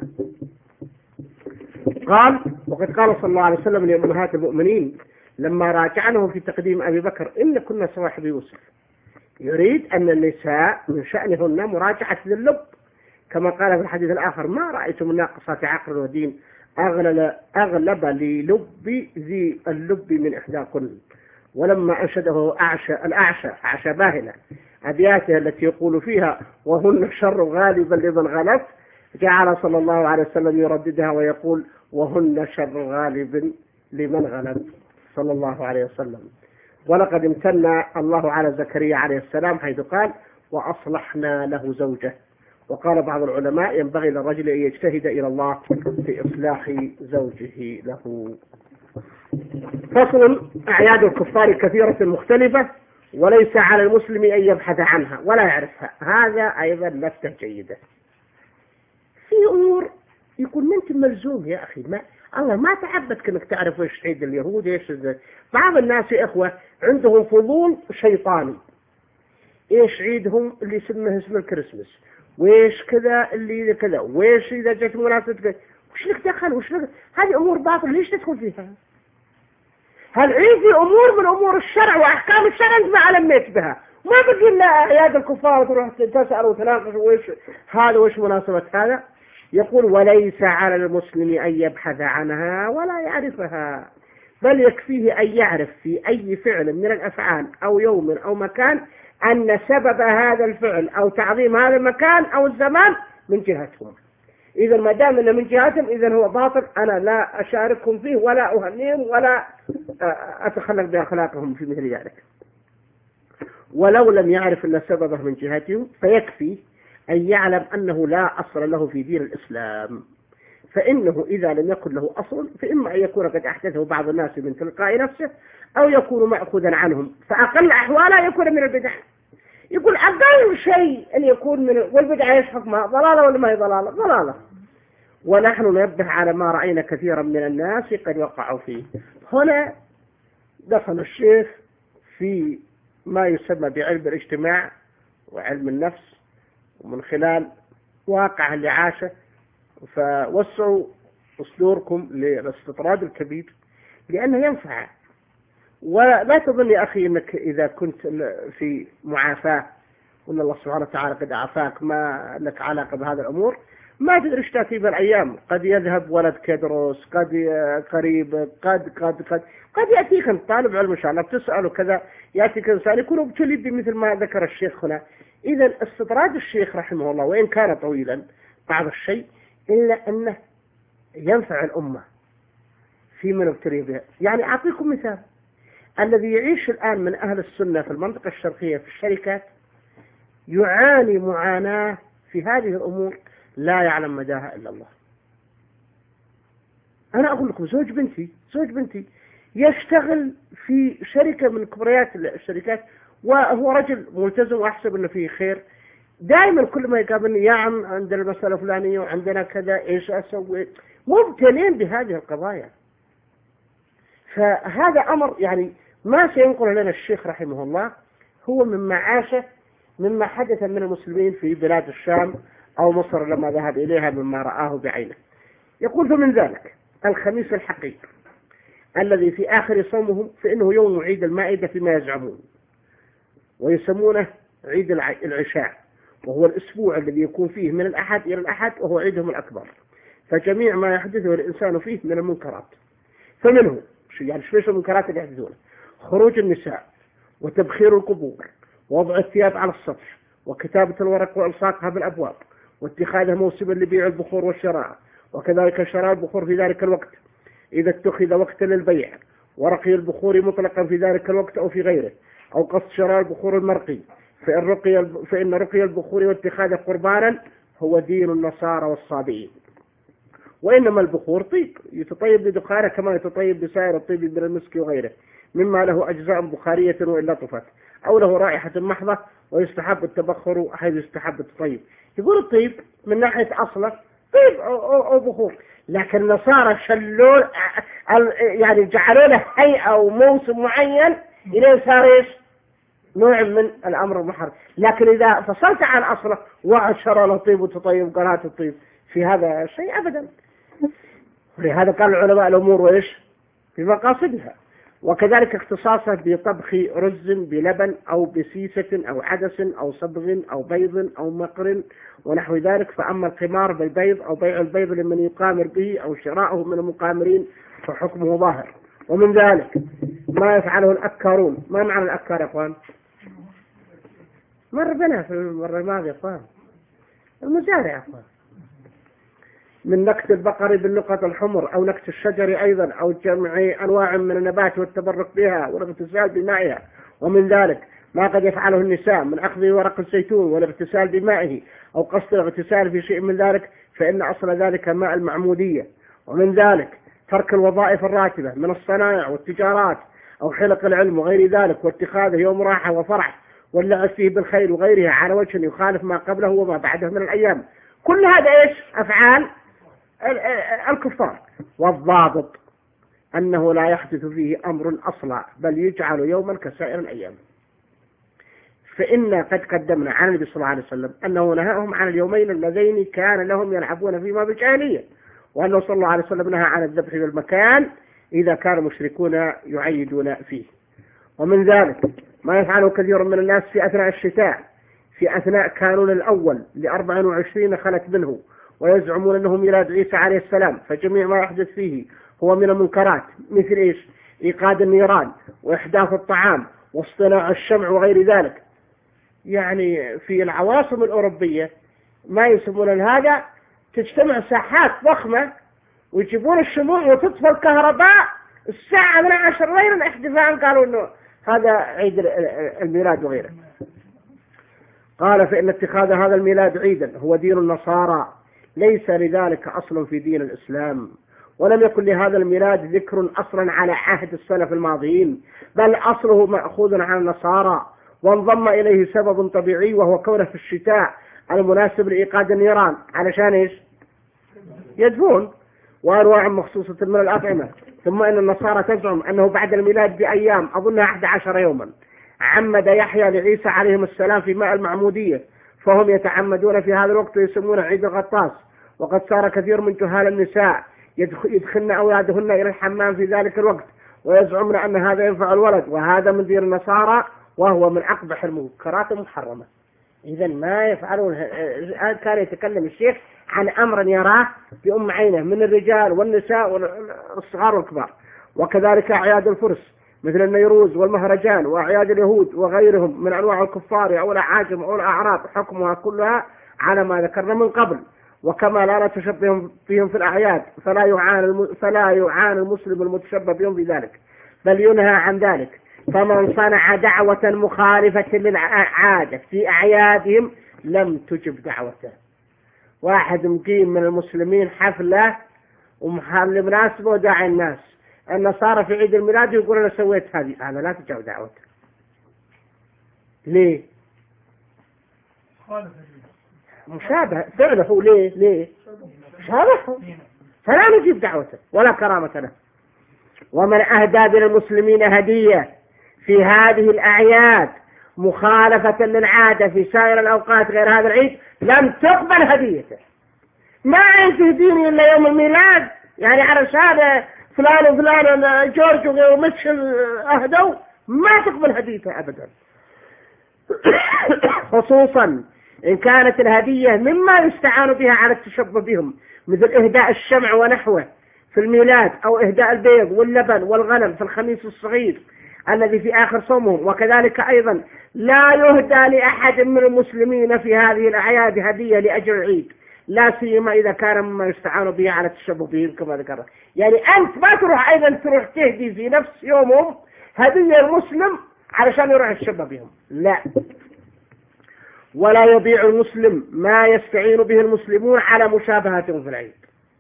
قال وقد قال صلى الله عليه وسلم لأمهات المؤمنين لما راجعنه في تقديم أبي بكر إن كنا صواحب يوسف، يريد أن النساء من شأنهن مراجعة للب، كما قال في الحديث الآخر ما رأيت من ناقصات عقل ودين أغلب, أغلب للب ذي اللب من إحداكن. ولما أنشده أعشى الأعشى أعشى باهلة أبياته التي يقول فيها وهن شر غالبا لمن غلب، جعل صلى الله عليه وسلم يرددها ويقول وهن شر غالب لمن غلب صلى الله عليه وسلم. ولقد امتن الله على زكريا عليه السلام حيث قال وأصلحنا له زوجه. وقال بعض العلماء ينبغي للرجل أن يجتهد إلى الله في إصلاح زوجه له. فصل أعياد الكفار كثيرة مختلفة وليس على المسلم أن يبحث عنها ولا يعرفها، هذا أيضا لفته جيدة. في أمور يكون أنت ملزوم يا أخي، ما الله ما تعبدك أنك تعرف إيش عيد اليهود إيش. بعض الناس يا إخوة عندهم فضول شيطاني، إيش عيدهم اللي يسمه اسم الكريسماس، وإيش كذا اللي كذا، وإيش إذا جت مناسبة كذا، وش لك دخل وش لك؟ هذه أمور باطل ليش تدخل فيها؟ هالعيد في أمور من أمور الشرع وأحكام الشرع أنت ما علمت بها، ما بقي إلا أعياد الكفار تروح تسأل وتناقش وإيش هذا وإيش مناسبة هذا. يقول وليس على المسلم أن يبحث عنها ولا يعرفها، بل يكفيه أن يعرف في أي فعل من الأفعال أو يوم أو مكان أن سبب هذا الفعل أو تعظيم هذا المكان أو الزمان من جهتهم. إذا ما دام أنه من جهتهم إذا هو باطل، أنا لا أشاركهم فيه ولا أهنيهم ولا أتخلق بأخلاقهم في مثل ذلك. ولو لم يعرف أن سببه من جهتهم فيكفي أن يعلم أنه لا أصل له في دين الإسلام، فإنه إذا لم يكن له أصل فإما أن يكون قد أحدثه بعض الناس من تلقاء نفسه أو يكون مأخوذا عنهم، فأقل أحواله يكون من البدع. يقول أقل شيء أن يكون من والبدعة ايش حكمها؟ ضلالة ولا ما هي ضلالة؟ ضلالة. ونحن ننبه على ما رأينا كثيرا من الناس قد وقعوا فيه. هنا دخل الشيخ في ما يسمى بعلم الاجتماع وعلم النفس، ومن خلال واقع اللي عاشه فوسعوا صدوركم للاستطراد الكبير لأنه ينفع. ولا تظن يا أخي أنك إذا كنت في معافاة وأن الله سبحانه وتعالى قد عافاك ما لك علاقة بهذا الأمور، ما تدري ايش تأتي بالأيام. قد يذهب ولدك يدرس، قد قريب، قد قد قد قد يأتيك طالب علم إن شاء الله بتسأله كذا، يأتيك إنسان يكون ابتلي بمثل ما ذكر الشيخ هنا. إذا استطراد الشيخ رحمه الله وإن كان طويلا بعض الشيء إلا أنه ينفع الأمة في من ابتلي بها. يعني أعطيكم مثال، الذي يعيش الآن من أهل السنة في المنطقة الشرقية في الشركات يعاني معاناة في هذه الأمور لا يعلم مداها إلا الله. أنا أقول لكم زوج بنتي زوج بنتي يشتغل في شركة من كبريات الشركات، وهو رجل ملتزم وأحسب أنه فيه خير. دائما كل ما يقابلني يا عم عندنا المسألة فلانية وعندنا كذا، إيش أسوي؟ مبتلين بهذه القضايا. فهذا أمر يعني ما سينقل لنا الشيخ رحمه الله، هو مما عاشه مما حدث من المسلمين في بلاد الشام أو مصر لما ذهب إليها مما رآه بعينه. يقول فمن ذلك الخميس الحقيقي الذي في آخر صومهم، فإنه يوم عيد المائدة فيما يزعمون، ويسمونه عيد العشاء، وهو الأسبوع الذي يكون فيه من الأحد إلى الأحد، وهو عيدهم الأكبر. فجميع ما يحدثه الإنسان فيه من المنكرات، فمنه يعني شويش المنكرات اللي يحدثونه: خروج النساء، وتبخير القبور، ووضع الثياب على السطح، وكتابة الورق وإلصاقها بالأبواب، واتخاذها موسما لبيع البخور والشراء، وكذلك شراء البخور في ذلك الوقت إذا اتخذ وقتا للبيع، ورقي البخور مطلقا في ذلك الوقت أو في غيره، أو قصد شراء البخور المرقي، فإن رقي فإن رقي البخور واتخاذه قربانا هو دين النصارى والصابئين. وإنما البخور طيب يتطيب بدخانه كما يتطيب بسائر الطيب من المسك وغيره مما له أجزاء بخارية وإن لطفت، أو له رائحة محضة، ويستحب التبخر حيث يستحب التطيب. يقول الطيب من ناحية أصله طيب أو, أو, أو بخور، لكن النصارى شلون يعني جعلوا له هيئة وموسم معين إليه صار إيش نوع من الأمر المحرم. لكن إذا فصلت عن أصله وعشر له طيب وتطيب قناة الطيب في هذا شيء أبدا. ولهذا قال العلماء الأمور وإيش بمقاصدها. وكذلك اختصاصه بطبخ رز بلبن أو بسيسة أو عدس أو صبغ أو بيض أو مقر ونحو ذلك. فأما القمار بالبيض أو بيع البيض لمن يقامر به أو شراؤه من المقامرين فحكمه ظاهر. ومن ذلك ما يفعله الأكارون. ما معنى الأكار يا أخوان؟ مر بنا في المرة الماضية يا أخوان، المزارع يا أخوان، من نكت البقر بالنقط الحمر، أو نكت الشجر أيضا، أو جمع أنواع من النبات والتبرك بها والاغتسال بمائها. ومن ذلك ما قد يفعله النساء من أخذ ورق الزيتون والاغتسال بمائه، أو قصد الاغتسال في شيء من ذلك، فإن أصل ذلك ماء المعمودية. ومن ذلك ترك الوظائف الراتبة من الصنائع والتجارات أو حلق العلم وغير ذلك، واتخاذه يوم راحة وفرح واللعب فيه بالخير وغيرها على وجه يخالف ما قبله وما بعده من الأيام. كل هذا إيش أفعال الكفار. والضابط أنه لا يحدث فيه أمر أصلا، بل يجعل يوما كسائر الأيام. فإن قد قدمنا عن النبي صلى الله عليه وسلم أنه نهاهم عن اليومين اللذين كان لهم يلعبون فيما بالجاهلية، وأنه صلى الله عليه وسلم نهى عن الذبح بالمكان إذا كان المشركون يعيدون فيه. ومن ذلك ما يفعله كثير من الناس في أثناء الشتاء، في أثناء كانون الأول لأربع وعشرين خلت منه، ويزعمون أنه ميلاد عيسى عليه السلام. فجميع ما يحدث فيه هو من المنكرات، مثل إيش إيقاد النيران وإحداث الطعام واصطناع الشمع وغير ذلك. يعني في العواصم الأوروبية ما يسمون هذا تجتمع ساحات ضخمة ويجيبون الشموع وتطفى الكهرباء الساعة من عشر ليلا احتفاء، قالوا أنه هذا عيد الميلاد وغيره. قال فإن اتخاذ هذا الميلاد عيدا هو دين النصارى، ليس لذلك أصل في دين الإسلام، ولم يكن لهذا الميلاد ذكر أصلا على عهد السلف الماضيين، بل أصله مأخوذ عن النصارى، وانضم إليه سبب طبيعي وهو كونه في الشتاء المناسب لإيقاد النيران علشان إيش يدفون، وأنواع مخصوصة من الأطعمة. ثم إن النصارى تزعم أنه بعد الميلاد بأيام أظنها أحد عشر يوما عمد يحيى لعيسى عليهم السلام في ماء المعمودية، فهم يتعمدون في هذا الوقت ويسمونه عيد الغطاس. وقد صار كثير من جهال النساء يدخلن أولادهن إلى الحمام في ذلك الوقت، ويزعمون أن هذا ينفع الولد، وهذا من دين النصارى وهو من أقبح المنكرات المحرمة. إذا ما يفعلون. كان يتكلم الشيخ عن أمر يراه بأم عينه من الرجال والنساء والصغار والكبار. وكذلك أعياد الفرس مثل النيروز والمهرجان وأعياد اليهود وغيرهم من أنواع الكفار أو الأعاجم أو الأعراب، حكمها كلها على ما ذكرنا من قبل. وكما لا نتشبه بهم في الأعياد فلا يعاني فلا يعاني المسلم المتشبه بهم بذلك، بل ينهى عن ذلك. فمن صنع دعوة مخالفة للعادة في أعيادهم لم تجب دعوته. واحد مقيم من المسلمين حفلة ومحل مناسبة وداعي الناس. النصارى في عيد الميلاد يقول أنا سويت هذه، هذا لا تجاب دعوته. ليه؟ مشابه فعله. ليه؟ ليه؟ شابهه، فلا نجيب دعوته ولا كرامة له. ومن أهدى للمسلمين هدية في هذه الأعياد مخالفة للعادة في سائر الأوقات غير هذا العيد لم تقبل هديته. ما أنت تهديني إلا يوم الميلاد، يعني علشان فلان وفلان جورج وميتشل أهدوا، ما تقبل هديته أبدا. خصوصا إن كانت الهدية مما يستعان بها على التشبه بهم، مثل إهداء الشمع ونحوه في الميلاد، أو إهداء البيض واللبن والغنم في الخميس الصغير الذي في آخر صومهم. وكذلك أيضا لا يهدى لأحد من المسلمين في هذه الأعياد هدية لأجل العيد، لا سيما إذا كان مما يستعان به على التشبه بهم كما ذكرنا. يعني أنت ما تروح أيضا تروح تهدي في نفس يومهم هدية المسلم علشان يروح يتشبه بهم، لا. ولا يبيع المسلم ما يستعين به المسلمون على مشابهتهم في العيد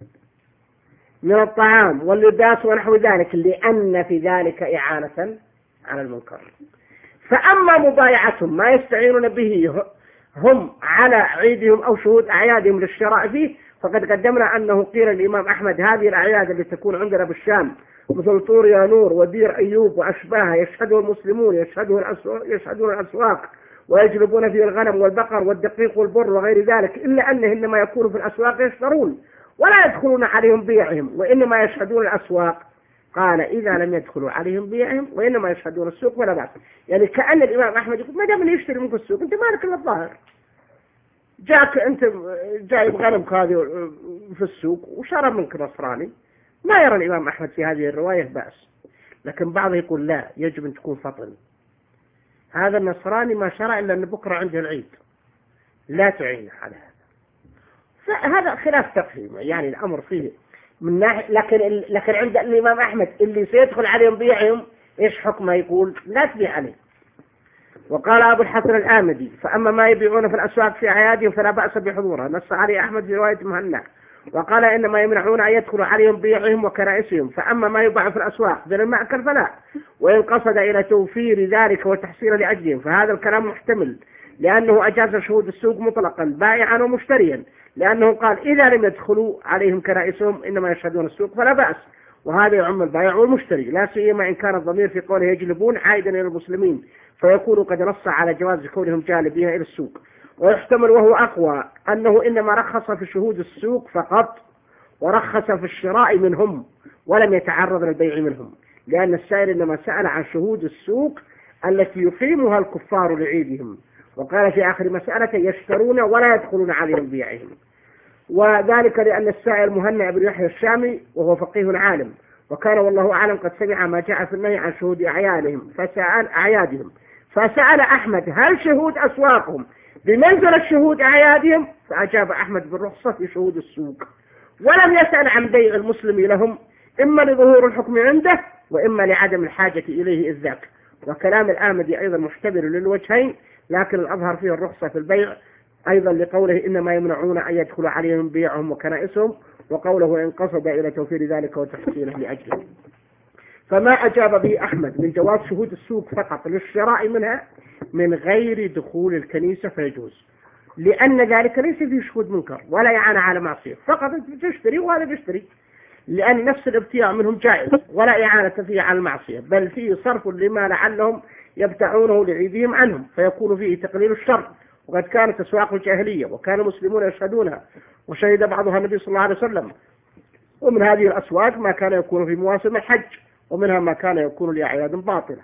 من الطعام واللباس ونحو ذلك، لأن في ذلك إعانة على المنكر. فأما مبايعتهم ما يستعينون به هم على عيدهم أو شهود أعيادهم للشراء فيه، فقد قدمنا أنه قيل الإمام أحمد هذه الأعياد التي تكون عندنا بالشام مثل طور يانور ودير أيوب وأشباهها يشهدها المسلمون، يشهدون الأسواق ويجلبون فيه الغنم والبقر والدقيق والبر وغير ذلك، إلا أنه إنما يكون في الأسواق يشترون ولا يدخلون عليهم بيعهم، وإنما يشهدون الأسواق. قال إذا لم يدخلوا عليهم بيعهم وإنما يشهدون السوق ولا بأس. يعني كأن الإمام أحمد يقول ما دام يشتري منك السوق أنت مالك إلا الظاهر، جاك أنت جايب غنمك هذه في السوق وشرى منك نصراني، ما يرى الإمام أحمد في هذه الرواية بأس. لكن بعضه يقول لا، يجب أن تكون فطن، هذا النصراني ما شرع إلا أن بكرة عنده العيد، لا تعينه على هذا. فهذا خلاف تقسيم، يعني الأمر فيه من ناحية. لكن لكن عند الإمام أحمد اللي سيدخل عليهم بيعهم إيش حكمه؟ يقول لا تبيع عليه. وقال أبو الحسن الآمدي فأما ما يبيعون في الأسواق في أعيادهم فلا بأس بحضورها، نص عليه أحمد في رواية مهنا. وقال إنما يمنعون أن يدخلوا عليهم بيعهم وكنائسهم. فأما ما يباع في الأسواق من المأكل فلا، وإن قصد إلى توفير ذلك والتحصيل لأجلهم فهذا الكلام محتمل، لأنه أجاز شهود السوق مطلقا بائعا ومشتريا، لأنه قال إذا لم يدخلوا عليهم كنائسهم إنما يشهدون السوق فلا بأس، وهذا يعم البائع والمشتري، لا سيما إن كان الضمير في قوله يجلبون عائدا إلى المسلمين، فيكون قد نص على جواز كونهم جالبين إلى السوق. ويحتمل وهو أقوى أنه إنما رخص في شهود السوق فقط، ورخص في الشراء منهم ولم يتعرض للبيع منهم، لأن السائل إنما سأل عن شهود السوق التي يقيمها الكفار لعيدهم. وقال في آخر مسألة يشترون ولا يدخلون عليهم بيعهم، وذلك لأن السائل مهنا بن يحيى الشامي وهو فقيه عالم، وكان والله أعلم قد سمع ما جاء في النهي عن شهود أعيادهم فسأل أعيادهم فسأل أحمد هل شهود أسواقهم بمنزلة شهود أعيادهم؟ فأجاب أحمد بالرخصة في شهود السوق، ولم يسأل عن بيع المسلم لهم، إما لظهور الحكم عنده وإما لعدم الحاجة إليه إذ ذاك. وكلام الآمدي أيضا محتمل للوجهين، لكن الأظهر فيه الرخصة في البيع أيضا لقوله إنما يمنعون أن يدخلوا عليهم بيعهم وكنائسهم، وقوله إن قصد إلى توفير ذلك وتحصيله لأجله. فما أجاب به أحمد من جواز شهود السوق فقط للشراء منها من غير دخول الكنيسة فيجوز، لأن ذلك ليس فيه شهود منكر ولا يعانى على معصية، فقط تشتري وهذا بيشتري، لأن نفس الابتياع منهم جائز ولا إعانة فيه على المعصية، بل فيه صرف لما لعلهم يبتعونه لعيدهم عنهم، فيكون فيه تقليل الشر. وقد كانت أسواق الجاهلية وكان المسلمون يشهدونها، وشهد بعضها النبي صلى الله عليه وسلم. ومن هذه الأسواق ما كان يكون في مواسم الحج، ومنها ما كان يكون لأعياد باطلة.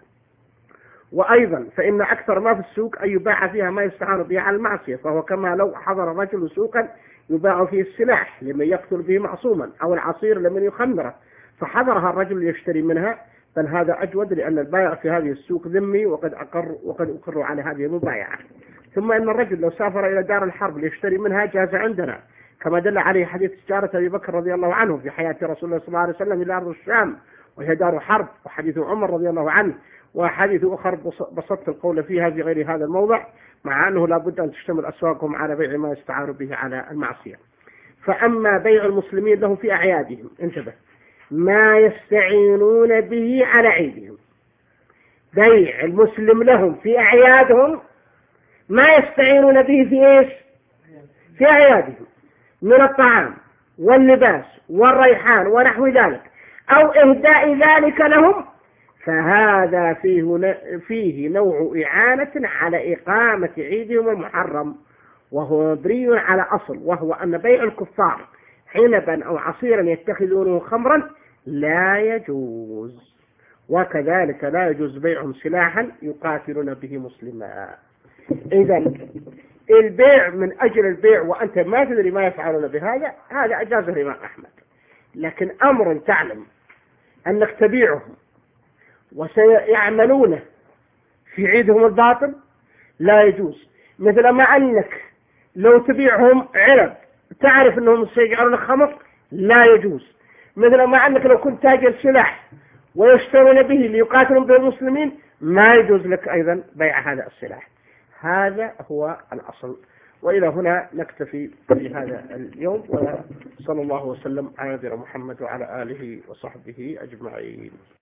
وأيضا فإن أكثر ما في السوق أن يباع فيها ما يستعان به على المعصية، فهو كما لو حضر رجل سوقا يباع فيه السلاح لمن يقتل به معصوما، أو العصير لمن يخمره، فحضرها الرجل ليشتري منها، بل هذا أجود، لأن البائع في هذه السوق ذمي وقد أقر وقد أقر على هذه المبايعة. ثم إن الرجل لو سافر إلى دار الحرب ليشتري منها جاز عندنا، كما دل عليه حديث تجارة أبي بكر رضي الله عنه في حياة رسول الله صلى الله عليه وسلم إلى أرض الشام وهي دار حرب، وحديث عمر رضي الله عنه، وحديث أخر بسطت القول فيها في غير هذا الموضع، مع أنه لا بد أن تشتمل أسواقهم على بيع ما يستعان به على المعصية. فأما بيع المسلمين لهم في أعيادهم، انتبه، ما يستعينون به على عيدهم، بيع المسلم لهم في أعيادهم ما يستعينون به في إيش؟ في أعيادهم من الطعام واللباس والريحان ونحو ذلك، أو إهداء ذلك لهم، فهذا فيه فيه نوع إعانة على إقامة عيدهم المحرم، وهو مبني على أصل، وهو أن بيع الكفار عنبا أو عصيرا يتخذونه خمرا لا يجوز، وكذلك لا يجوز بيعهم سلاحا يقاتلون به مسلما. إذن البيع من أجل البيع وأنت ما تدري ما يفعلون بهذا، هذا أجازه الإمام أحمد، لكن أمر تعلم أنك تبيعهم وسيعملونه في عيدهم الباطل لا يجوز، مثل ما أنك لو تبيعهم عنب تعرف أنهم سيجعلون خمر لا يجوز، مثل ما أنك لو كنت تاجر سلاح ويشترون به ليقاتلوا به المسلمين ما يجوز لك أيضا بيع هذا السلاح. هذا هو الأصل. وإلى هنا نكتفي في هذا اليوم، وصلى الله وسلم على نبينا محمد وعلى آله وصحبه أجمعين.